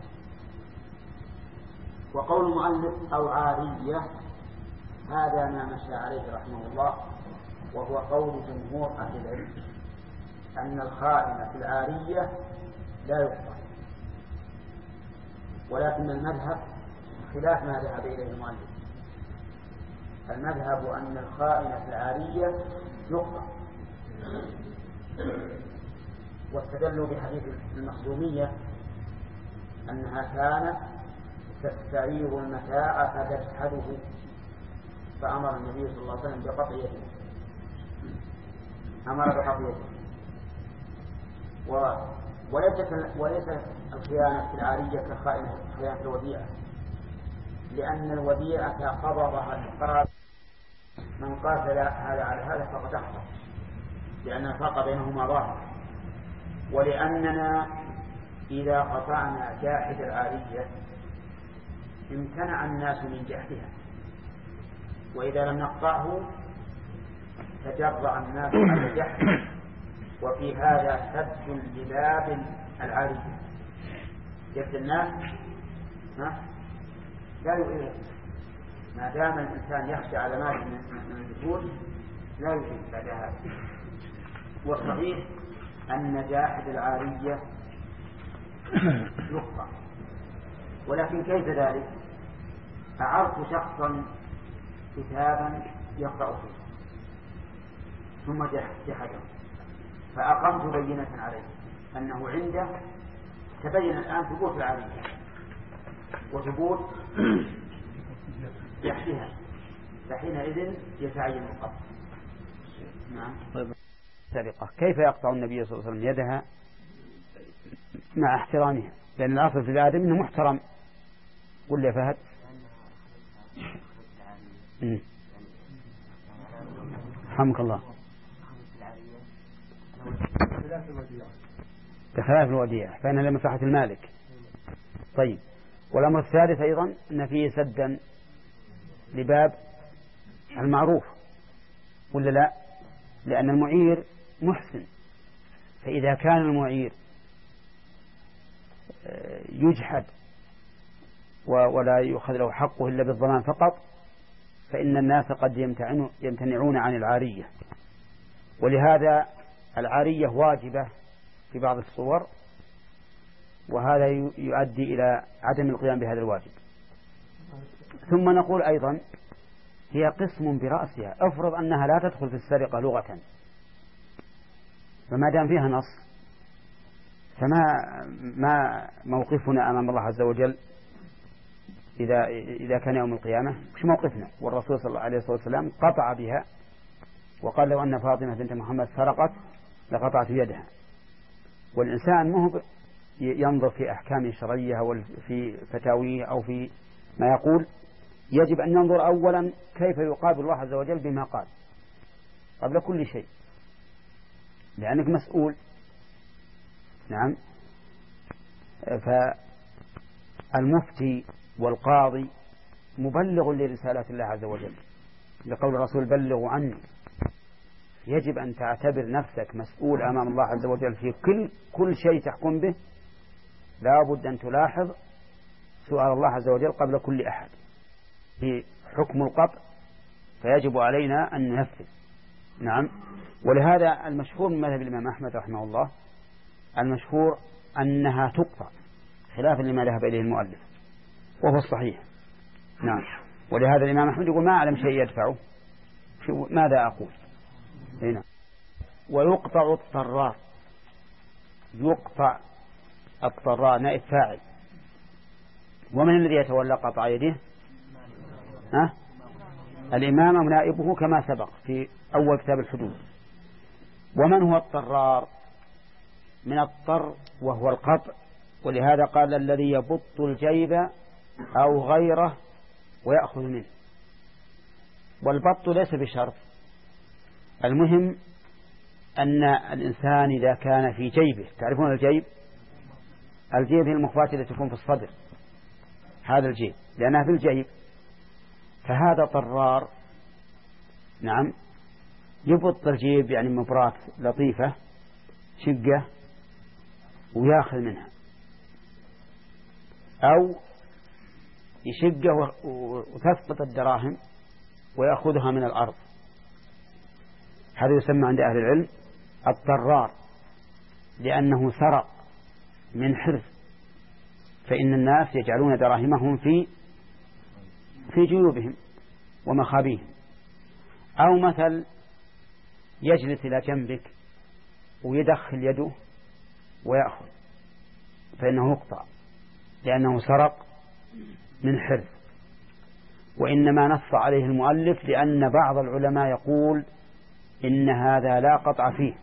A: وقول المؤلف أو عارية هذا ما مشى عليه رحمه الله وهو قول جمهور أهل العلم أن الخائن في العارية لا يقطع، ولكن المذهب خلاف ما ذهب إليه المؤلف. المذهب أن الخائن في العارية يقطع، واستدلوا بحديث المخزومية أنها كانت تستعير المتاع فتجحده فأمر النبي صلى الله عليه وسلم بقطع يده، أمر بقطع يده. وليست وليس الخيانة في العارية كخائنة خيانة الوديعة، لأن الوديعة قبضها القاضي من قاتل هذا على هذا فقد أخطأ، لأن الفرق بينهما ظاهر. ولأننا إذا قطعنا جاحد العارية امتنع الناس من جحدها، وإذا لم نقطعه تجرأ الناس على جحده، وفي هذا سد لباب العارية. جحد الناس لا يؤذي، ما دام الإنسان يخشى على مال من الدخول لا يؤذي بعد هذا. والصحيح أن جاحد العارية يقطع، ولكن كيف ذلك؟ أعرت شخصا كتابا يقرأ فيه ثم جحده فأقمت بينة عليه أنه عنده تبين الآن ثبوت العارية وثبوت جحدها، فحينئذ يتعين القطع. نعم. سرقة كيف يقطع النبي صلى الله عليه وسلم يدها مع احترامها؟ لأن الأصل في الآدم أنه محترم. قل لي فهد. رحمك الله. بخلاف الوديعة فإنها لمصلحة المالك. طيب، والأمر الثالث أيضا أن فيه سدا لباب المعروف ولا لا؟ لأن المعير محسن، فإذا كان المعير يجحد ولا يؤخذ له حقه إلا بالضمان فقط فإن الناس قد يمتنعون عن العارية. ولهذا العارية واجبة في بعض الصور، وهذا يؤدي إلى عدم القيام بهذا الواجب. ثم نقول أيضا هي قسم برأسها. افرض أنها لا تدخل في السرقة لغة، فما دام فيها نص فما ما موقفنا أمام الله عز وجل إذا إذا كان يوم القيامة؟ مش موقفنا؟ والرسول صلى الله عليه وسلم قطع بها وقال لو أن فاطمة بنت محمد سرقت لقطعت يدها. والإنسان مو ينظر في أحكام شرعية أو في فتاويه أو في ما يقول، يجب أن ننظر أولا كيف يقابل الله عز وجل بما قال قبل كل شيء، لأنك مسؤول. نعم. فالمفتي والقاضي مبلغ لرسالة الله عز وجل، لقول الرسول بلغوا عني. يجب أن تعتبر نفسك مسؤول أمام الله عز وجل في كل كل شيء تحكم به. لا بد أن تلاحظ سؤال الله عز وجل قبل كل أحد في حكم القطع، فيجب علينا أن ننفذ. نعم. ولهذا المشهور من مذهب الإمام أحمد رحمه الله المشهور أنها تقطع خلافا لما ذهب إليه المؤلف، وهو الصحيح. نعم. ولهذا الإمام أحمد يقول ما أعلم شيء يدفعه، ماذا أقول هنا؟ ويقطع الطرار. يقطع الطرار نائب فاعل. ومن الذي يتولى قطع يده؟ ها؟ الإمام أو نائبه كما سبق في أول كتاب الحدود. ومن هو الطرار؟ من الطر وهو القطع، ولهذا قال الذي يبط الجيب أو غيره ويأخذ منه. والبط ليس بشرط، المهم أن الإنسان إذا كان في جيبه، تعرفون الجيب؟ الجيب هي المخبات التي تكون في الصدر، هذا الجيب لأنها في الجيب، فهذا طرار. نعم، يبط الجيب يعني مبراك لطيفة شقة وياخذ منها، أو يشقه وتسقط الدراهم ويأخذها من الأرض، هذا يسمى عند أهل العلم الطرار، لأنه سرق من حرز، فإن الناس يجعلون دراهمهم في في جيوبهم ومخابيهم. أو مثل يجلس إلى جنبك ويدخل يده ويأخذ، فإنه يقطع لأنه سرق من حرز. وإنما نص عليه المؤلف لأن بعض العلماء يقول إن هذا لا قطع فيه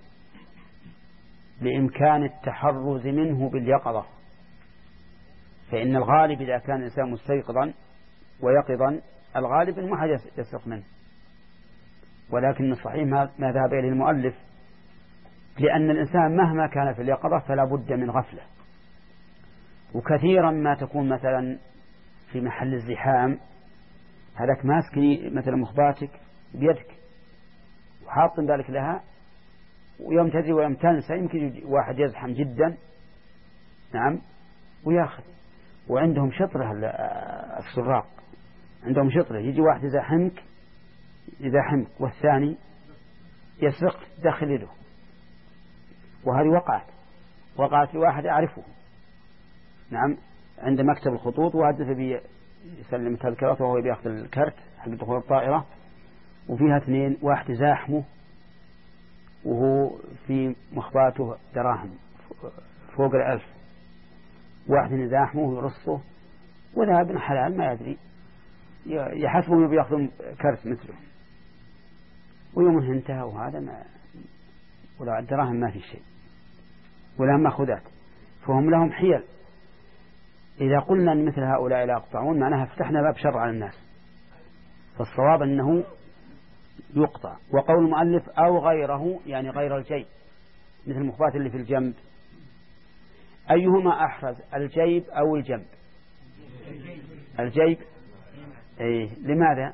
A: لإمكان التحرز منه باليقظة، فإن الغالب إذا كان الإنسان مستيقظا ويقظا الغالب أنه ما حد يسرق منه، ولكن الصحيح ما ذهب إليه المؤلف، لأن الإنسان مهما كان في اليقظة فلا بد من غفلة. وكثيرا ما تكون مثلا في محل الزحام هذاك ماسكني مثلا مخباتك بيدك وحاط ذلك لها، ويوم تدري ويوم تنسى يمكن واحد يزحم جدا، نعم، وياخذ. وعندهم شطرة السراق، عندهم شطرة، يجي واحد يزاحمك يزاحمك والثاني يسرق داخل يده. وهذه وقعت وقعت لواحد أعرفه، نعم، عند مكتب الخطوط، واحد بي يسلم تذكرته وهو بيأخذ الكرت حق دخول الطائرة، وفيها اثنين، واحد زاحمه وهو في مخباته دراهم فوق الألف، واحد يزاحمه ويرصه، وذهب ابن حلال ما يدري يحسبه بيأخذ كرت مثله، ويومه انتهى وهذا ما ولا الدراهم ما في شيء ولا مأخذات، فهم لهم حيل. إذا قلنا أن مثل هؤلاء لا يقطعون معناها فتحنا باب شر على الناس، فالصواب أنه يقطع. وقول المؤلف أو غيره يعني غير الجيب، مثل المخبات اللي في الجنب، أيهما أحرز الجيب أو الجنب؟ الجيب. إيه، لماذا؟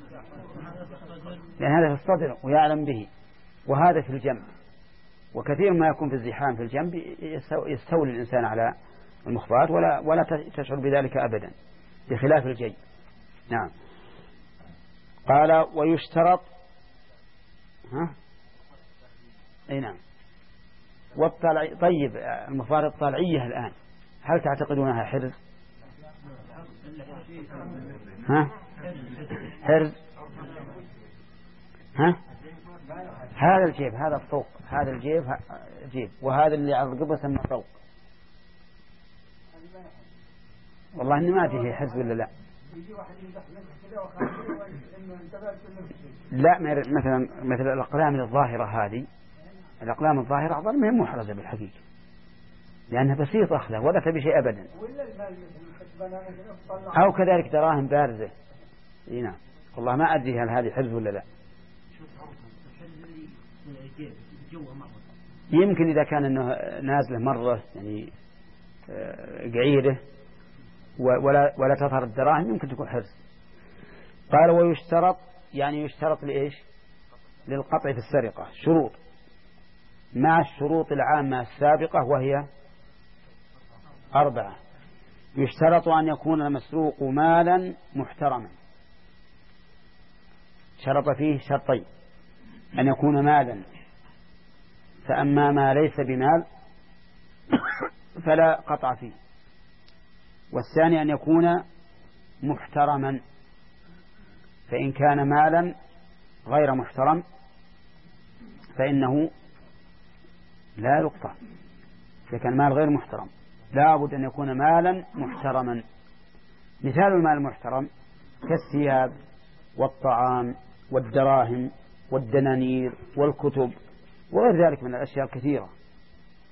A: لأن هذا في الصدر ويعلم به، وهذا في الجنب، وكثير ما يكون في الزحام في الجنب يستولي الإنسان على المخبات ولا ولا تشعر بذلك أبدا، بخلاف الجيب. نعم. قال ويشترط، ها، أي نعم، والطلع. طيب المفارق الطلعية الآن هل تعتقدونها حرز؟ ها، حرز؟ ها، هذا الجيب، هذا الطوق، هذا الجيب جيب، وهذا اللي على القبة سمى طوق. والله إني ما أدري هي حرز ولا لا. لا، مثلا مثل الأقلام الظاهرة هذه، الأقلام الظاهرة أظن ما هي محرزة بالحقيقة، لأنها بسيطة أخذها ولا تبي شيء أبدا. أو كذلك دراهم بارزة. نعم، والله ما أدري هل هذه حرز ولا لا. يمكن إذا كان أنه نازله مرة يعني قعيدة ولا ولا تظهر الدراهم يمكن تكون حرز. قال ويشترط يعني يشترط لإيش؟ للقطع في السرقة شروط مع الشروط العامة السابقة، وهي أربعة. يشترط أن يكون المسروق مالا محترما، شرط فيه شرطين: أن يكون مالا، فأما ما ليس بمال فلا قطع فيه. والثاني أن يكون محترما، فإن كان مالا غير محترم فإنه لا يقطع. إذا كان مال غير محترم لا بد أن يكون مالا محترما. مثال المال المحترم كالثياب والطعام والدراهم والدنانير والكتب وغير ذلك من الأشياء الكثيرة.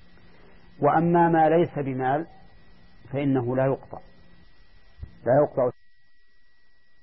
A: وأما ما ليس بمال فإنه لا يقطع لا يقطع